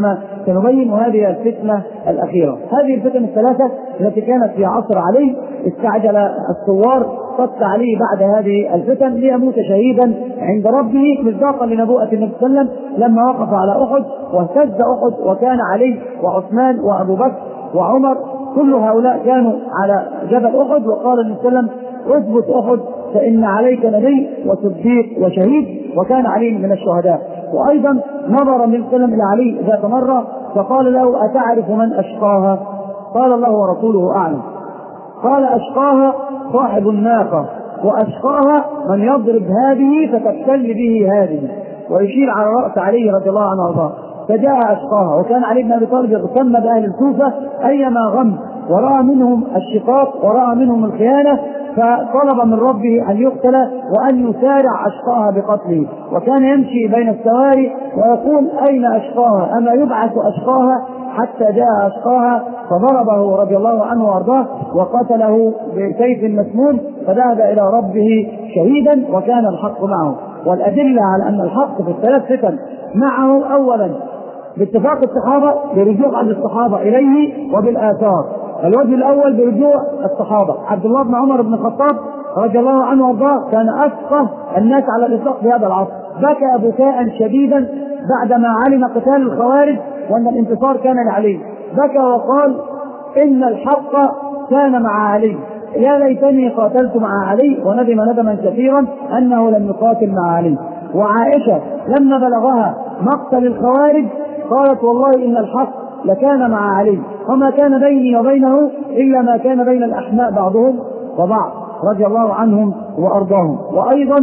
سنبين. وهذه الفتنة الأخيرة. هذه الفتن الثلاثة التي كانت في عصر علي استعجل الثوار قتل علي بعد هذه الفتن ليموت شهيدا عند ربه مصداقا لنبوءة النبي صلى الله عليه وسلم لما وقف على أحد واهتز أحد، وكان علي وعثمان وأبو بكر وعمر كل هؤلاء كانوا على جبل أحد، وقال النبي صلى الله عليه وسلم اثبت أحد فإن عليك نبي وصديق وشهيد، وكان علي من الشهداء. وأيضا نظر النبي صلى الله عليه وسلم إلى علي ذات مرة فقال له أتعرف من أشقاها؟ قال الله ورسوله أعلم. قال أشقاها صاحب الناقة، وأشقاها من يضرب هذه فتبتل به هذه، ويشير على رأس علي رضي الله عنه وارضاه. فجاء أشقاها، وكان علي بن أبي طالب يغتم بأهل الكوفة أيما غم، ورأى منهم الشقاق ورأى منهم الخيانة، فطلب من ربه أن يقتل وأن يسارع أشقاها بقتله. وكان يمشي بين السواري ويقول أين أشقاها؟ أما يبعث أشقاها؟ حتى جاء أشقاها فضربه رضي الله عنه وارضاه وقتله بسيف مسموم، فذهب إلى ربه شهيدا وكان الحق معه. والأدلة على أن الحق في الثلاث فتن معه: أولا باتفاق الصحابة برجوع عن الصحابة إليه وبالآثار. الوجه الأول برجوع الصحابة. عبد الله بن عمر بن الخطاب رضي الله عنه وارضاه كان أفقه الناس على الإطلاق في هذا العصر، بكى بكاء شديدا بعدما علم قتال الخوارج وأن الانتصار كان لعلي، بكى وقال إن الحق كان مع علي، يا ليتني قاتلت مع علي، وندم ندما كثيرا أنه لم يقاتل مع علي. وعائشة لما بلغها مقتل الخوارج قالت والله إن الحق لكان مع علي، وما كان بيني وبينه إلا ما كان بين الأحماء بعضهم وبعض رضي الله عنهم وأرضاهم. وأيضا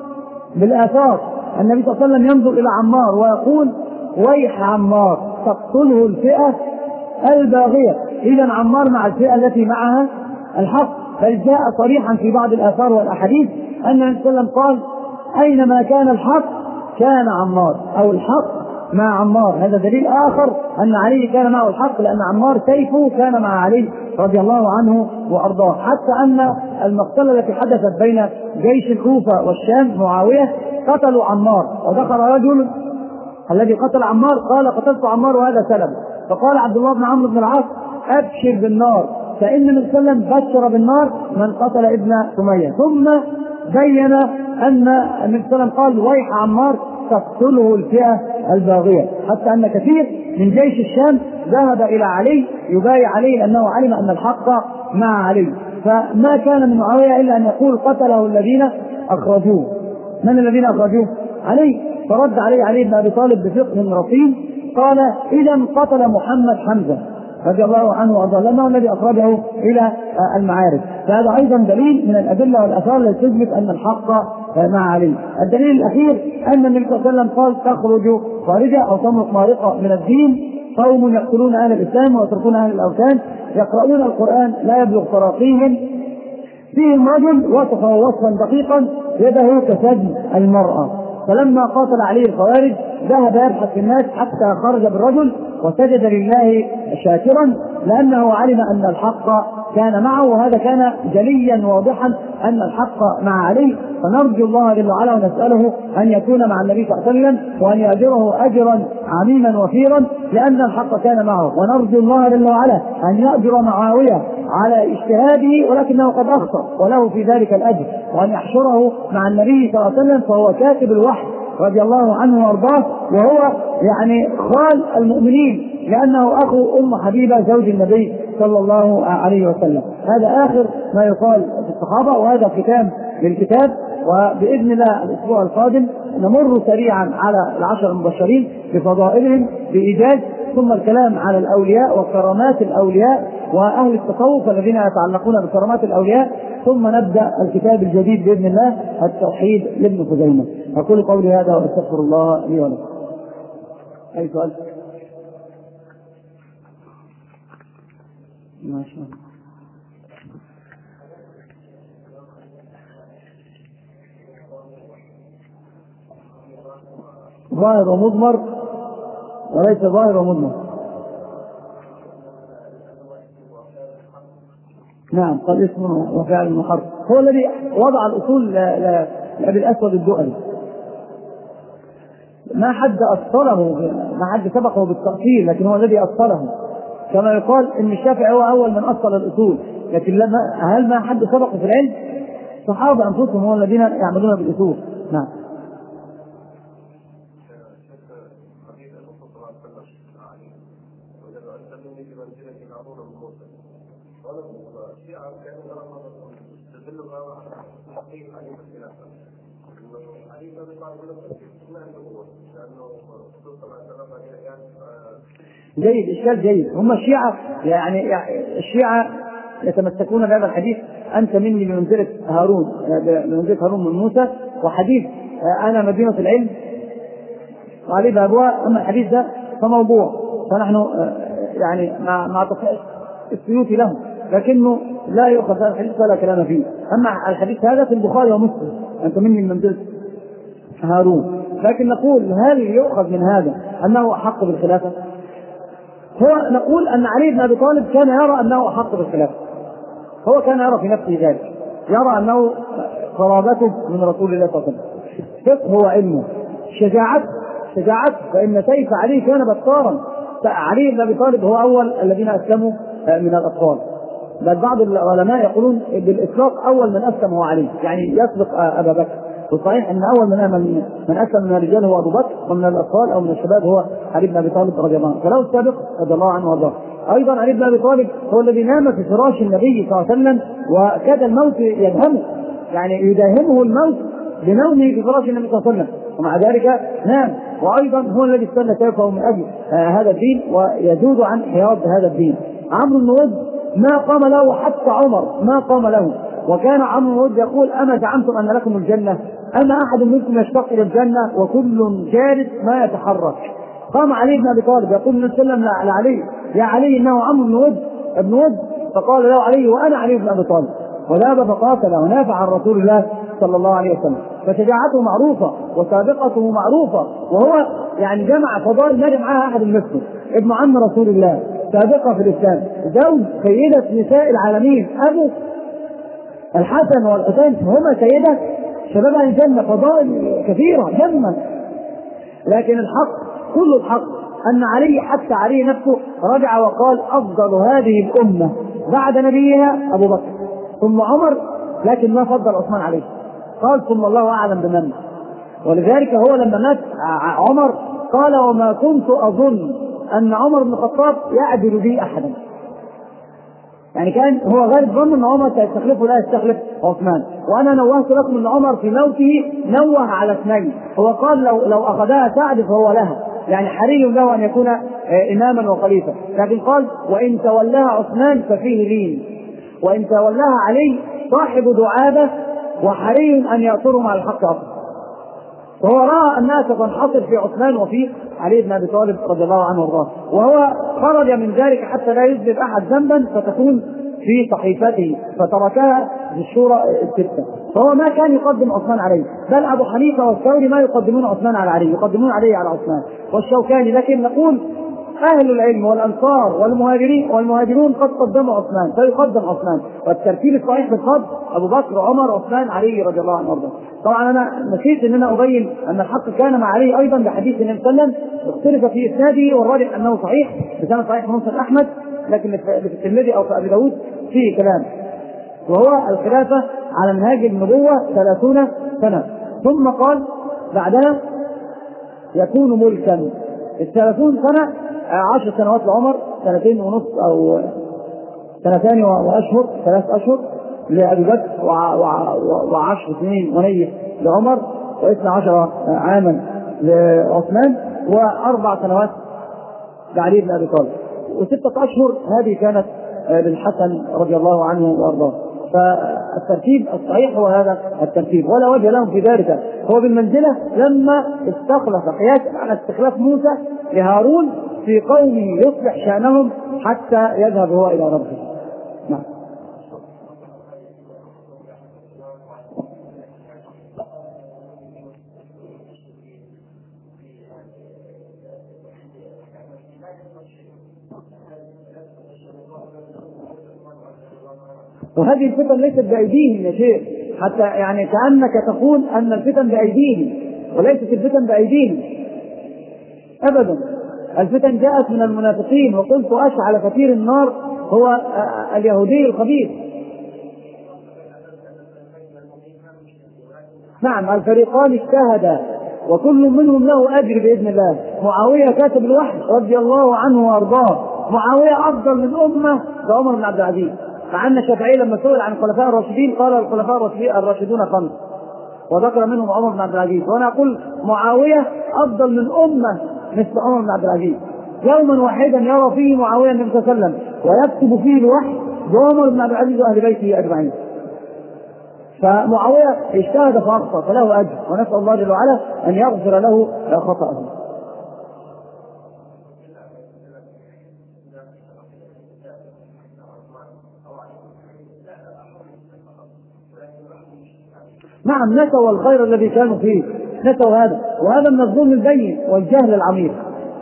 بالآثار النبي صلى الله عليه وسلم ينظر إلى عمار ويقول ويح عمار تقتله الفئة الباغية. إذا عمار مع الفئة التي معها الحق. بل جاء صريحا في بعض الآثار والأحاديث أن النبي صلى الله عليه وسلم قال أينما كان الحق كان عمار، أو الحق مع عمار. هذا دليل آخر أن علي كان معه الحق، لأن عمار سيفه كان مع علي رضي الله عنه وأرضاه. حتى أن المقتلة التي حدثت بين جيش الكوفة والشام معاوية قتلوا عمار، ودخل رجل الذي قتل عمار قال قتلت عمار وهذا سلم، فقال عبد الله بن عمرو بن العاص أبشر بالنار، فإن النبي صلى الله عليه وسلم بشر بالنار من قتل ابن سمية. ثم بين أن النبي صلى الله عليه وسلم قال ويح عمار تقتله الفئة الباغية. حتى أن كثير من جيش الشام ذهب إلى علي يبايع عليه لأنه علم أن الحق مع علي، فما كان من معاوية إلا أن يقول قتله الذين أخرجوه. من الذين أخرجوه؟ علي. فرد عليه علي بن أبي طالب بفقه رصين قال إذا قتل محمد حمزة رضي الله عنه وارضاه لانه الذي اخرجه الى المعارك. فهذا ايضا دليل من الادله والاثار التي تثبت ان الحق مع علي. الدليل الاخير ان النبي صلى الله عليه وسلم قال تخرج خارجه او تمرق مارقه من الدين قوم يقتلون اهل الاسلام ويتركون اهل الاوثان يقرؤون القران لا يبلغ تراقيهم، فيهم رجل وصفه وصفا دقيقا يده كسد المراه. فلما قاتل عليه الخوارج ذهب يبحث في الناس حتى خرج بالرجل وسجد لله شاكرا لأنه علم أن الحق كان معه، وهذا كان جليا واضحا أن الحق مع علي. فنرجو الله جل وعلا ونسأله أن يكون مع النبي صلى الله عليه وسلم وأن يأجره أجرا عميما وفيرا لأن الحق كان معه. ونرجو الله جل وعلا أن يأجر معاوية على اجتهاده ولكنه قد أخطأ وله في ذلك الأجر، وأن يحشره مع النبي صلى الله عليه وسلم فهو كاتب الوحي رضي الله عنه وارضاه، وهو يعني خال المؤمنين لأنه أخو أم حبيبة زوج النبي صلى الله عليه وسلم. هذا آخر ما يقال في الصحابة، وهذا ختام للكتاب. وبإذن الله الأسبوع القادم نمر سريعا على العشر المبشرين بفضائلهم بإيجاز، ثم الكلام على الأولياء وكرامات الأولياء وأهل التصوف الذين يتعلقون بكرامات الأولياء، ثم نبدأ الكتاب الجديد بإذن الله التوحيد لابن خزيمة. أقول قولي هذا وأستغفر الله لي ولكم. أي سؤال؟ ما شاء الله. ظاهر ومضمر وليس ظاهر ومضمر. نعم قال اسمه وفعل محرف، هو الذي وضع الأصول لأبي الأسود الدؤلي. ما حد أصله، ما حد سبقه بالتأصيل، لكن هو الذي أصله، كما يقال إن الشافعي هو أول من أصل الأصول، لكن لما هل ما حد سبقه في العلم؟ الصحابة أنفسهم هم الذين يعملون بالأصول. نعم. جيد، إشكال جيد. هم الشيعة يعني الشيعة يتمسكون بهذا الحديث أنت مني بمنزلة هارون، بمنزلة هارون من موسى، وحديث أنا مدينة العلم وعليه بابوها. أما الحديث ده فموضوع، فنحن يعني مع مع السيوطي له، لكنه لا يؤخذ هذا الحديث ولا كلام فيه. أما الحديث هذا في البخاري ومسلم أنت مني بمنزلة هارون، لكن نقول هل يؤخذ من هذا أنه أحق بالخلافة؟ هو نقول أن علي بن أبي طالب كان يرى أنه أحق بالخلافة، هو كان يرى في نفسه ذلك، يرى أنه قرابته من رسول الله صلى الله عليه وسلم، فقه هو علمه، شجاعته شجاعته فإن سيف علي كان بطارا. علي بن أبي طالب هو أول الذين أسلموا من الأطفال، بل بعض العلماء يقولون بالإطلاق أول من أسلم هو علي، يعني يسبق أبا بكر. والصحيح أن أول من من, من أسلم من الرجال هو أبو بكر، ومن الأطفال أو من الشباب هو علي بن أبي طالب رضي الله عنه، فله السابق رضي الله عنه وارضاه. أيضا علي بن أبي طالب هو الذي نام في فراش النبي صلى الله عليه وسلم وكاد الموت يدهمه، يعني يداهمه الموت بنومه في فراش النبي صلى الله عليه وسلم، ومع ذلك نام. وأيضا هو الذي استنى سيفه من أجل آه هذا الدين ويزود عن حياض هذا الدين. عمرو بن ود ما قام له حتى عمر ما قام له، وكان عمرو بن ود يقول أما زعمتم أن لكم الجنة؟ أما أحد منكم يشتاق إلى الجنة وكل جالس ما يتحرك؟ قام علي بن أبي طالب يقول النبي صلى الله عليه وسلم لعلي يا علي إنه عمرو بن ود ابن ود، فقال له علي وأنا علي بن أبي طالب، وذهب فقاتل ونافع عن رسول الله صلى الله عليه وسلم. فشجاعته معروفة وسابقته معروفة، وهو يعني جمع فضائل ما جمعها أحد مثله. ابن عم رسول الله، سابقة في الإسلام، زوج سيدة نساء العالمين، أبو الحسن والحسين هما سيدة شباب الجنة، فضائل كثيرة جنة. لكن الحق كل الحق أن علي حتى علي نفسه رجع وقال أفضل هذه الأمة بعد نبيها أبو بكر ثم عمر، لكن ما فضل عثمان عليه، قال ثم الله أعلم بمن. ولذلك هو لما مات عمر قال وما كنت أظن أن عمر بن الخطاب يعدل بي أحدا، يعني كان هو غالب ظن أن عمر سيستخلفه لا يستخلف عثمان. وأنا نوهت لكم أن عمر في موته نوه على اثنين، هو قال لو, لو أخذها سعد فهو لها، يعني حري له أن يكون إماما وخليفة، لكن قال وإن تولاها عثمان ففيه لين، وإن تولاها علي صاحب دعابة وحري أن يأثروا مع الحق أكثر. وهو رأى الناس تنحصر في عثمان وفي علي بن أبي طالب رضي الله عنه وارضاه، وهو خرج من ذلك حتى لا يذنب أحد ذنبا فتكون في صحيفته، فتركها بالشورى الستة. فهو ما كان يقدم عثمان عليه، بل أبو حنيفة والثوري ما يقدمون عثمان على علي، يقدمون عليه على عثمان والشوكاني. لكن نقول أهل العلم والأنصار والمهاجرين والمهاجرون قد قدموا عثمان فيقدم عثمان، والترتيب الصحيح في الفضل أبو بكر عمر عثمان علي رضي الله عنه وارضاه. طبعا أنا نسيت أن أنا أبين أن الحق كان مع علي أيضا بحديث النبي صلى الله عليه وسلم اختلف في إسناده، والراجح أنه صحيح بسند صحيح في مسند أحمد، لكن في الترمذي أو في أبي داود فيه كلام، وهو الخلافة على منهاج النبوة ثلاثون سنة، ثم قال بعدها يكون ملكا. الثلاثون سنة عشر سنوات لعمر، سنتين ونصف أو سنتان وأشهر ثلاث أشهر لأبي بكر، وعشر سنين ونيف لعمر، واثنى عشر عاما لعثمان، وأربع سنوات لعلي بن أبي طالب، وستة أشهر هذه كانت للحسن رضي الله عنه وأرضاه. فالترتيب الصحيح هو هذا الترتيب، ولا وجه لهم في ذلك. هو بالمنزلة لما استخلف قياس على استخلاف موسى لهارون في قومه يصلح شأنهم حتى يذهب هو إلى ربه. نعم. وهذه الفتن ليست بأيديهم يا شيخ، حتى يعني كأنك تقول أن الفتن بأيديهم، وليست الفتن بأيديهم. أبدا. الفتن جاءت من المنافقين، وقلت أشعل فتيل النار هو اليهودي الخبيث. نعم، الفريقان اجتهدا وكل منهم له أجر بإذن الله. معاوية كاتب الوحي رضي الله عنه وأرضاه، معاوية أفضل من أمة كعمر بن عبد العزيز، مع أن الشافعي لما سئل عن الخلفاء الراشدين قال الخلفاء الراشدون خمس وذكر منهم عمر بن عبد العزيز، وأنا أقول معاوية أفضل من أمة مثل عمر بن عبد العزيز. يوما واحدا يرى فيه معاوية النبي صلى الله عليه وسلم ويكتب فيه الوحي بعمر بن عبد العزيز وأهل بيته أجمعين. فمعاوية اجتهد فأخطأ فله أجر، ونسأل الله جل وعلا أن يغفر له خطأه. نعم، نسوا الخير الذي كانوا فيه، نسوا هذا، وهذا من الظلم البين والجهل العميق.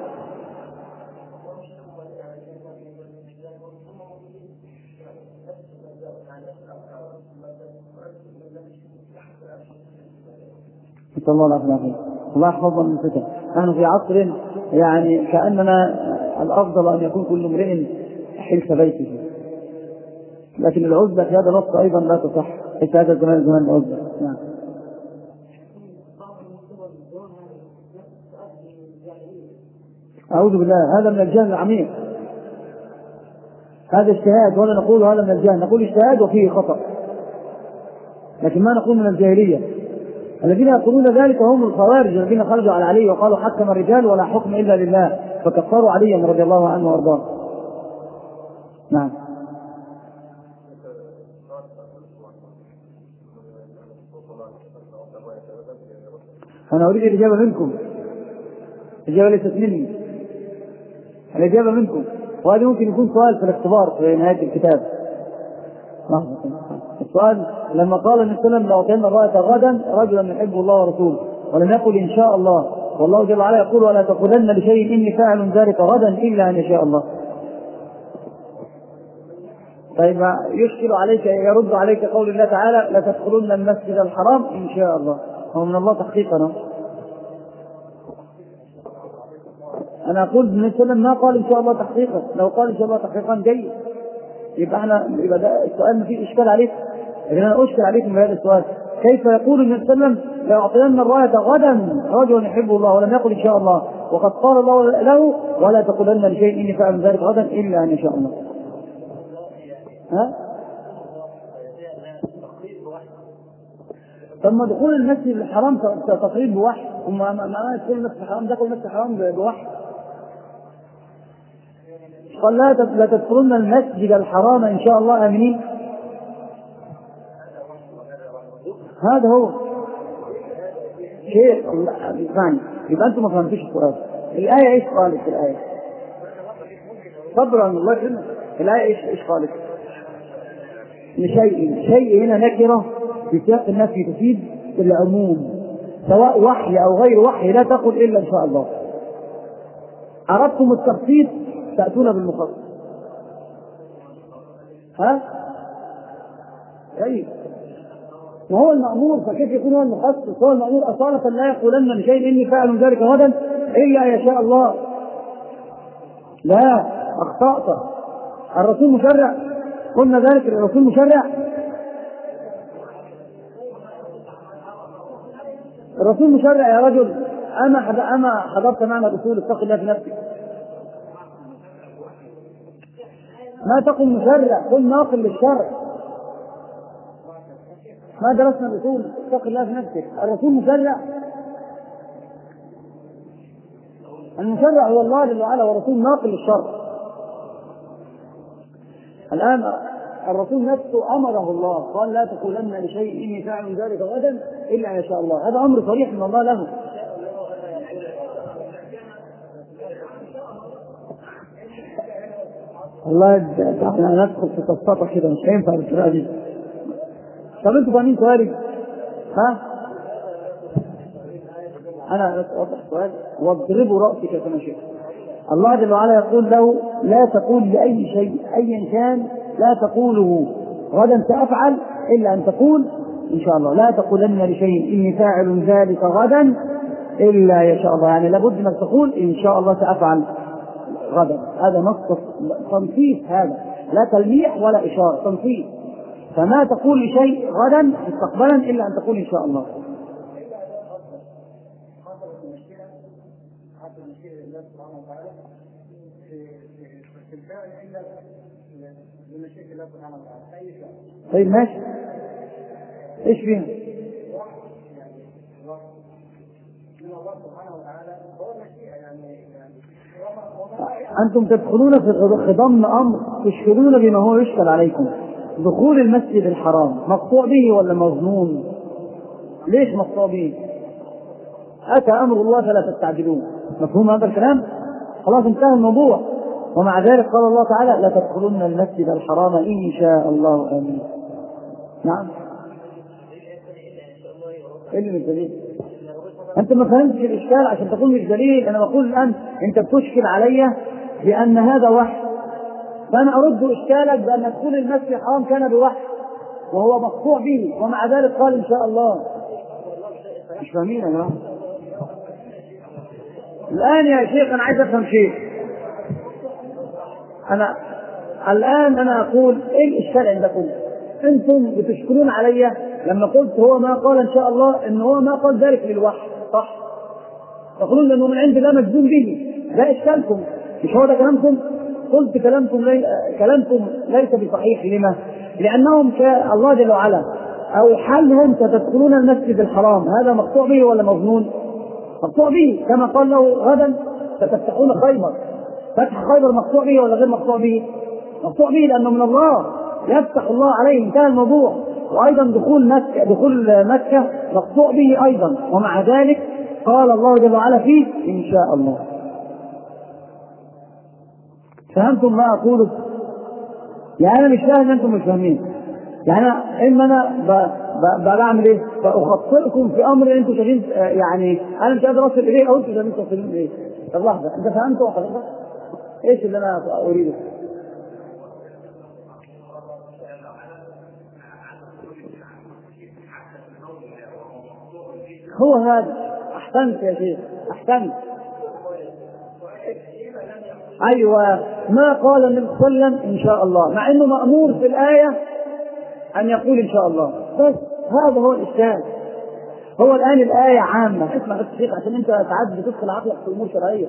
نسأل الله العافية، الله يحفظنا من الفتن. نحن في عصر يعني كأننا الأفضل أن يكون كل امرئ حلف بيته، لكن العزلة في هذا الوقت أيضا لا تصح، حيث هذا الزمان زمان العزلة. نعم. أعوذ بالله، هذا من الجهل العميق، هذا اجتهاد، ولا نقول هذا من الجهل، نقول اجتهاد وفيه خطأ، لكن ما نقول من الجاهلية. الذين يقولون ذلك هم الخوارج الذين خرجوا على علي وقالوا حكم الرجال ولا حكم إلا لله، فكفروا عليا رضي الله عنه وارضاه. نعم. أنا أريد الإجابة منكم، الإجابة ليست مني، الإجابة منكم، وهذا ممكن يكون سؤال في الاختبار في نهاية الكتاب. السؤال لما قال النبي صلى الله عليه وسلم لو كان الراية غدا رجلا يحب الله ورسوله ولم يقل إن شاء الله، والله جل وعلا يقول ولا تقولن لشيء إني فاعل ذلك غدا إلا أن يشاء الله. طيب يشكل عليك يرد عليك قول الله تعالى لا تدخلن المسجد الحرام إن شاء الله، هو من الله تحقيقا. أنا أقول النبي صلى الله عليه وسلم ما قال إن شاء الله تحقيقا، لو قال إن شاء الله تحقيقا جيد يبقى احنا يبقى ده السؤال ما فيه إشكال عليك، لكن أنا أشكل عليكم بهذا السؤال، كيف يقول النبي صلى الله عليه وسلم لأعطينا الراية غدا رجل يحب الله ولم يقل إن شاء الله، وقد قال الله له ولا تقولن لشيء إني فاعل ذلك غدا إلا أن يشاء الله. ها؟ ثم دخول المسجد الحرام تقريب بوحي، وما ما ما يدخل المسجد الحرام دخل المسجد الحرام بوحي. قال لا تدخلن المسجد الحرام إن شاء الله آمنين، هذا هو شيء ثاني. يبقى أنتم ما فهمتوش القرآن. الآية إيش قالت في الآية؟ صبرا الله يكرمك. الآية إيش إيش قالت؟ لشيء، شيء هنا نكرة في سياق النفي تفيد العموم، سواء وحي أو غير وحي، لا تقل إلا إن شاء الله. أردتم التخصيص تأتون بالمخصص. ها؟ أي وهو المأمور، فكيف يكون هو المخصص؟ هو المأمور أصالة لا يقولن لشيء إني فاعل ذلك غدا إلا يشاء الله. لا، أخطأت. الرسول مشرع، قلنا ذلك الرسول مشرع، الرسول مشرع يا رجل. أما أما حضرت معنى الرسول اتق الله في نفسك، ما تقل مشرع، قل ناقل للشرع. ما درسنا الرسول اتق الله في نفسك، الرسول مشرع. المشرع هو الله جل وعلا، والرسول ناقل للشرع. الآن الرسول نفسه أمره الله، قال لا تقولن لشيء إني فاعل ذلك غدا إلا إن شاء الله، هذا أمر صريح من الله له. الله احنا ندخل في تصفيق كده مش هينفع بالطريقه دي. طب انتوا فاهمين سؤالي؟ ها؟ انا اوضح السؤال واضربوا راسك كما شئت. الله جل وعلا يقول له لا تقول لاي شيء ايا كان، لا تقوله غدا سافعل الا ان تقول ان شاء الله. لا تقولن لشيء اني فاعل ذلك غدا إلا يشاء الله، يعني لابد أنك تقول إن شاء الله سأفعل غدا. هذا نص تنصيص، هذا لا تلميح ولا إشارة، تنصيص. فما تقول لشيء غدا مستقبلا إلا أن تقول إن شاء الله. طيب ماشي، ايش فيها؟ أنتم تدخلون في خضم أمر تشكلون بما هو يشكل عليكم. دخول المسجد الحرام مقطوع به ولا مظنون؟ ليش مقطوع به؟ أتى أمر الله فلا تستعجلون. مفهوم هذا الكلام؟ خلاص انتهى الموضوع. ومع ذلك قال الله تعالى لا تدخلون المسجد الحرام إن شاء الله آمين. نعم. إيه اللي مش دليل؟ أنت ما فهمتش الإشكال عشان تقول مش دليل. أنا بقول الآن أنت بتشكل علي بأن هذا وحي، فأنا أرد إشكالك بأن دخول المسجد الحرام كان بوحي وهو مقطوع به، ومع ذلك قال إن شاء الله. مش فاهمين يا جماعة؟ الآن يا شيخ أنا عايز أفهم شيء. أنا الآن أنا أقول إيه الإشكال عندكم؟ أنتم بتشكلون علي لما قلت هو ما قال إن شاء الله إن هو ما قال ذلك للوحي، صح؟ تقولون لأنه من عند الله مجزوم به، ده إشكالكم، مش هو ده كلامكم؟ قلت كلامكم لي... كلامكم ليس بصحيح. لما؟ لأنهم الله جل وعلا أو حالهم ستدخلون المسجد الحرام، هذا مقطوع به ولا مظنون؟ مقطوع به، كما قال له غدا ستفتحون خيبر. فتح خيبر مقطوع به ولا غير مقطوع به؟ مقطوع به لأنه من الله، يفتح الله عليه، انتهى الموضوع. وأيضا دخول مكة دخول مكة مقطوع به أيضا، ومع ذلك قال الله جل وعلا فيه إن شاء الله. فهمتم ما أقوله؟ يعني أنا مش فاهم، أنتم مش فاهمين. يعني أنا إما أنا بعمل إيه؟ فأخطئكم في أمر أنتم شايفين، يعني أنا مش قادر أصل إليه أو أنتم شايفين تصلين إيه؟ طب لحظة، أنت فهمتوا حضرتك؟ إيش اللي أنا أريده؟ هو هذا. أحسنت يا شيخ، أحسنت. أيوة، ما قال النبي صلى الله عليه وسلم إن شاء الله، مع إنه مأمور في الآية أن يقول إن شاء الله. بس هذا هو الإشكال. هو الآن الآية عامة. اسمع بس شيخ عشان أنت ساعات بتدخل عقلك في أمور شرعية.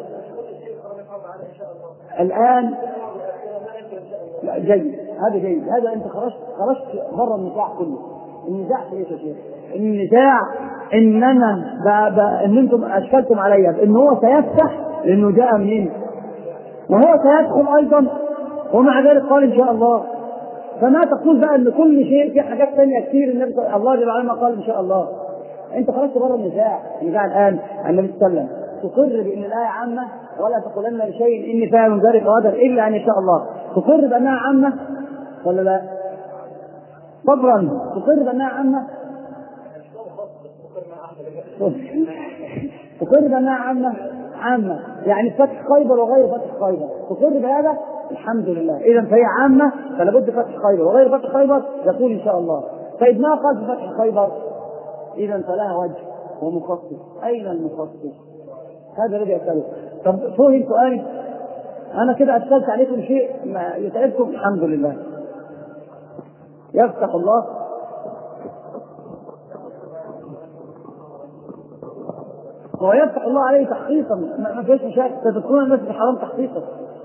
الآن لا جيد، هذا جيد، هذا أنت خرجت خرجت بره النزاع كله. النزاع في إيش يا شيخ؟ النزاع إننا ب... ب... إن أنتم أشكلتم عليا بأن هو سيفتح لأنه جاء منين، وهو سيدخل أيضا، ومع ذلك قال إن شاء الله. فما تقول بقى أن كل شيء في حاجات ثانية كثير النبي الله جل وعلا قال إن شاء الله. أنت خرجت بره النزاع. النزاع الآن النبي صلى الله عليه وسلم تقر بأن الآية عامة، ولا تقولن لشيء إني فاعل ذلك غدا إلا أن يشاء الله. تقر بأنها عامة ولا لا؟ صبرا، تقر بأنها عامة. تقر بأنها عامة عامة يعني فتح خيبر وغير فتح خيبر، تقر بهذا الحمد لله. إذا فهي عامة، فلا بد فتح خيبر، وغير فتح خيبر يقول إن شاء الله. طيب ما قال في فتح خيبر؟ إذا فلا وجه ومخصص. أين المخصص؟ هذا الذي أسأله. طب فهم سؤالي؟ أنا كده أسألت عليكم شيء ما يتعبكم؟ الحمد لله. يفتح الله ويفتح الله عليه تحقيقا، ما فيش مشاكل. تدخلون المسجد الحرام تحقيقا.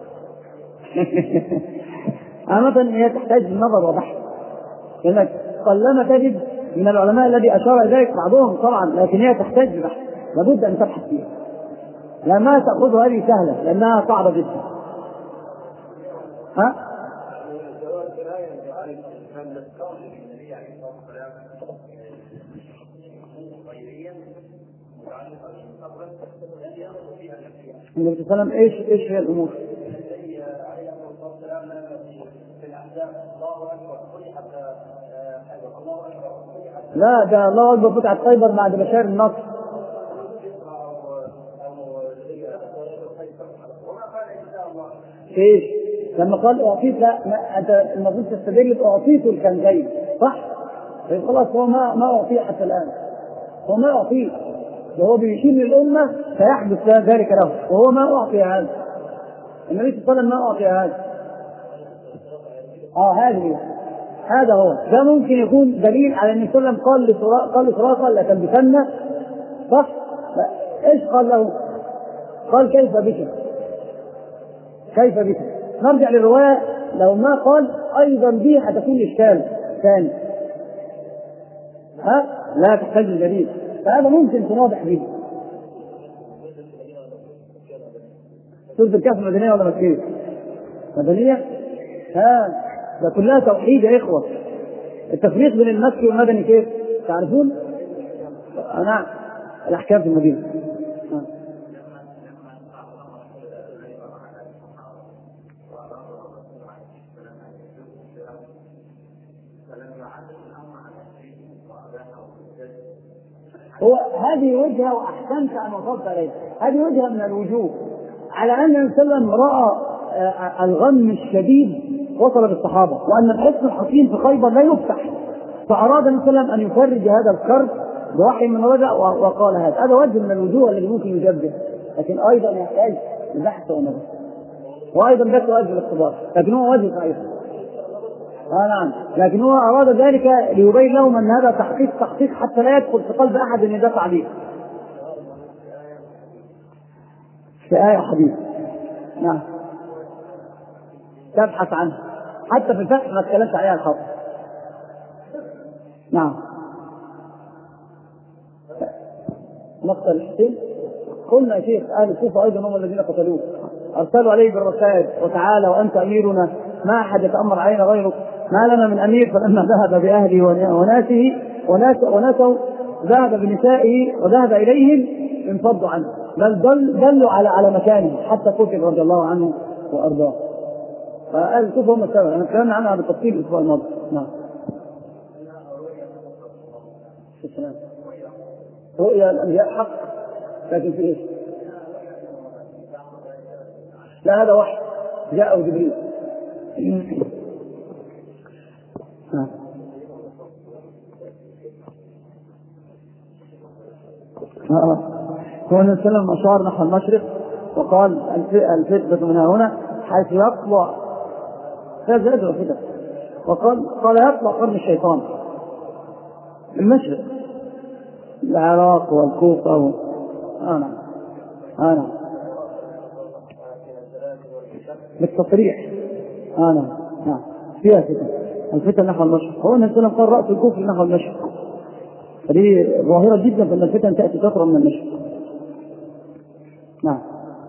عامة هي تحتاج نظر وبحث، لأنك قلما تجد من العلماء الذي أشار إلى ذلك بعضهم طبعا، لكن هي تحتاج بحث، لابد أن تبحث فيها. لا ما تأخذ هذه سهلة لأنها صعبة جدا. ها؟ النبي صلى الله عليه وسلم ايش ايش هي الامور؟ لا ده الله اكبر فتحت خيبر بعد بشار النصر. ايش لما قال اعطيت؟ لا انت المفروض تستدل اعطيته الكنزين، صح؟ خلاص هو ما ما اعطيه حتى الان، هو ما اعطيه. وهو بيشير للأمة سيحدث ذلك له، وهو ما أعطي هذا. النبي صلى الله عليه وسلم ما أعطي هذا. آه هذه هذا هو ده ممكن يكون دليل على أن صلى الله عليه وسلم قال لسراقة قال لسراقة لكن بسنة صح؟ إيش قال له؟ قال كيف بك؟ كيف بك؟ نرجع للرواية، لو ما قال أيضا به هتكون إشكال ثاني، ها لا تحتاج الجديد، فهذا ممكن تناضح به. سورة الكهف مدنية ولا مكية؟ مدنية؟ ها ده كلها توحيد يا إخوة. التفريق بين المكي والمدني كيف؟ تعرفون؟ نعم الأحكام في المدينة. هو هذه وجهة وأحسنت أن وصلت إليها، هذه وجهة من الوجوه على أن النبي صلى الله عليه وسلم رأى الغم الشديد وصل بالصحابة، وأن الحصن الحصين في خيبر لا يفتح، فأراد النبي صلى الله عليه وسلم أن يفرج هذا الكرب بوحي من رجع وقال هذا. هذا وجه من الوجوه الذي ممكن يجبه، لكن أيضا يحتاج لبحث ونظر، وأيضا ذات وجه الاختبار، لكن هو وجه ضعيف. آه نعم، لكن هو أراد ذلك ليبين لهم أن هذا تحقيق تحقيق حتى لا يدخل في قلب أحد أن يدافع عليه. في آية حديث نعم تبحث عنه، حتى في الفتح ما اتكلمت عليها الخط. نعم مقتل الحسين قلنا يا شيخ أهل الكوفة أيضا هم الذين قتلوه، أرسلوا عليه بالرسائل وتعالى وأنت أميرنا ما أحد يتأمر علينا غيرك، ما لنا من أمير. فلما ذهب بأهله وناسه وناسه ذهب بنسائه وذهب إليهم انفضوا عنه، بل دل دلوا على على مكانه حتى قتل رضي الله عنه وأرضاه. فأهل الكوفة هم السبب، أنا تكلمنا عنها بالتفصيل الأسبوع الماضي. نعم رؤيا الأنبياء حق، لكن في إيش؟ لا هذا وحي جاءه جبريل. هو النبي صلى الله عليه وسلم أشار نحو المشرق وقال الفتنة من هنا حيث يطلع فزاد وفتن، وقال قال يطلع قرن الشيطان المشرق العراق والكوفة و... أنا أنا بالتصريح أنا نعم فيها فتن، الفتن نحو المشرق. هو النبي صلى الله عليه وسلم قال رأس الكفر نحو المشرق، فدي ظاهرة جدا فإن الفتن تأتي كثرة من المشرق. نعم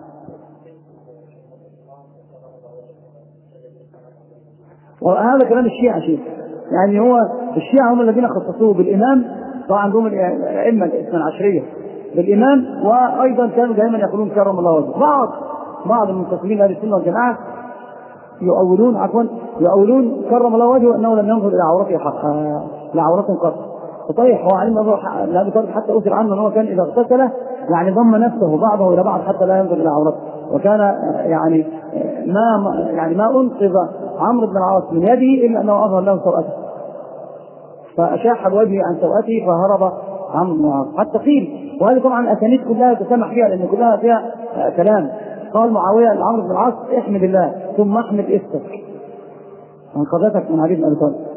وهذا كلام الشيعة شيء، يعني هو الشيعة هم الذين خصصوه بالإمام، طبعا عندهم الأئمة الاثنى عشرية بالإمام، وأيضا كانوا دائما يقولون كرم الله وجهه. بعض بعض المنتسبين لأهل السنة والجماعة يؤولون عفوا يؤولون كرم الله وجهه أنه لم ينظر إلى عورته حق إلى عورته قط. صحيح هو علم أبي طالب حتى أثر عنه أنه كان إذا اغتسل يعني ضم نفسه بعضه إلى بعض حتى لا ينظر إلى عورته، وكان يعني ما يعني ما أنقذ عمرو بن العاص من يده إلا أنه أظهر له سوءته، فأشاح بوجهه عن سوءته فهرب عمرو بن العاص حتى قيل. وهذه طبعا أسانيد كلها تسمح فيها لأن كلها فيها كلام. قال معاوية لعمرو بن العاص احمد الله ثم احمد إفتك أنقذتك من علي بن أبي طالب.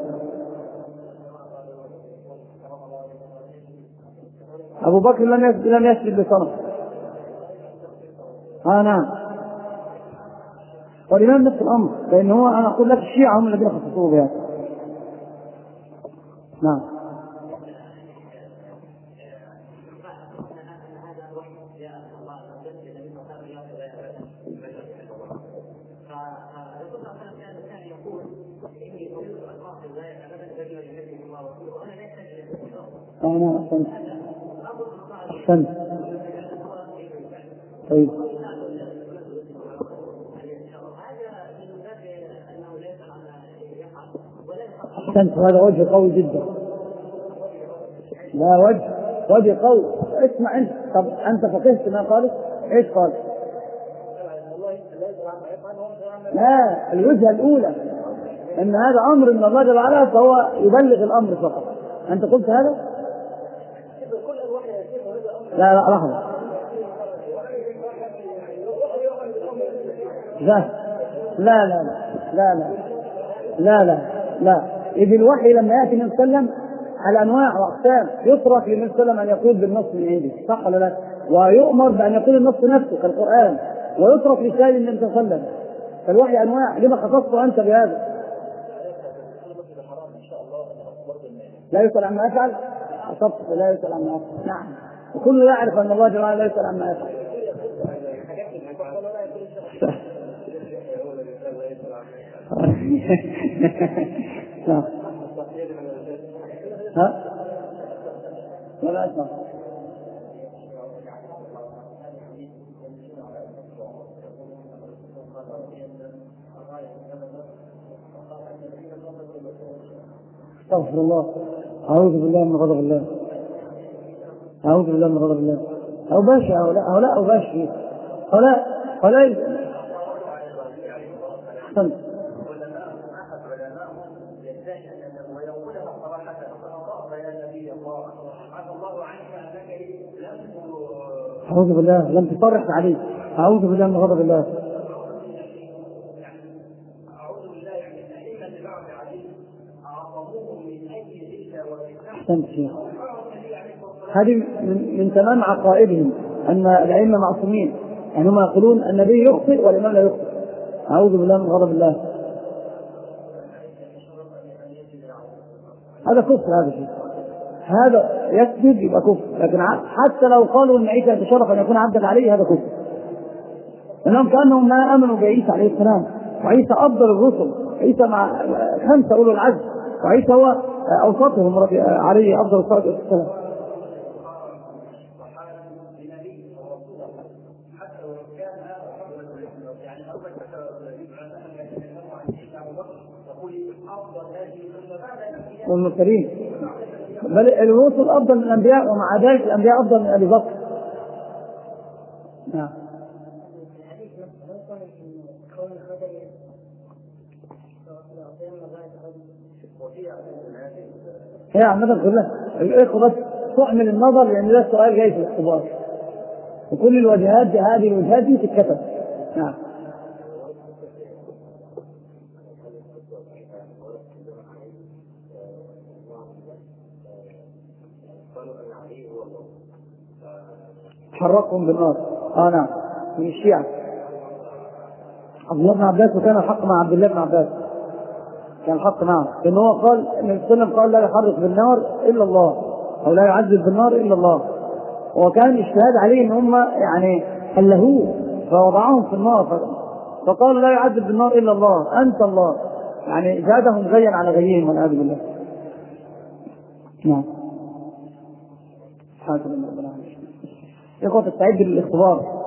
أبو بكر لم يسجد لم يسجد لصنم. آه نعم والإمام نفس الأمر، لأن هو أنا أقول لك الشيعة هم الذين خصصوه بهذا. نعم أنا أحسن أحسن طيب أحسنت، هذا وجه قوي جدا. لا وجه وجه قوي. اسمع أنت، طب أنت فقهت ما قالت إيش قال؟ لا الوجهة الأولى أن هذا أمر من الله جل وعلا فهو يبلغ الأمر فقط. أنت قلت هذا؟ لا لا لحظة. لا لا لا لا لا لا لا لا إذ الوحي لما يأتي من سلم على أنواع وأقسام، يترك لمن سلم أن يقول بالنص من عنده، صح ولا لا؟ ويؤمر بأن يقول النص نفسه كالقرآن، ويترك لسائل من تسلم. فالوحي أنواع، لما خصصت أنت بهذا؟ لا يسأل عما يفعل، أصبت لا يسأل عما يفعل. نعم، وكل يعرف أن الله جل لا يسأل عما يفعل. ها؟ ولا أسمع. استغفر الله، أعوذ بالله من غضب الله، أعوذ بالله من غضب الله. أو باشا هؤلاء هؤلاء أو باشا هؤلاء هؤلاء أحسنت. أعوذ بالله، لم تصرح عليه. أعوذ بالله من غضب الله. أحسنت شيخ. هذه من, من تمام عقائدهم أن الأئمة معصومين، يعني هم يقولون النبي يخطئ والإمام لا يخطئ. أعوذ بالله من غضب الله. هذا كفر، هذا شيء، هذا يكذب يبقى كفر. لكن حتى لو قالوا ان عيسى يتشرف ان يكون عبدا عليه هذا كفر، لأنهم كأنهم ما آمنوا بعيسى عليه السلام، وعيسى أفضل الرسل، عيسى مع خمسة أولو العزم، وعيسى هو أوسطهم عليه أفضل الصلاة والسلام. والمرسلين، بل الرسل أفضل من الأنبياء، ومع ذلك الأنبياء أفضل من أبي بكر. نعم. هي عامة كلها الإخوة بس تعمل النظر، لأن ده السؤال جاي في الاختبار، وكل الوجهات هذه الوجهات دي تتكتب. نعم. حرقهم بالنار. اه نعم، من الشيعة. عبد الله بن عباس، وكان الحق مع عبد الله بن عباس، كان الحق معه، لأنه هو قال النبي صلى الله عليه وسلم قال لا يحرق بالنار إلا الله، أو لا يعذب بالنار إلا الله. وكان اجتهاد عليه ان هم يعني ألهوه فوضعهم في النار، فقال لا يعذب بالنار إلا الله، أنت الله، يعني زادهم غيا على غيهم والعياذ بالله. نعم. حاكم ربنا. إخوة، تستعد للاختبار.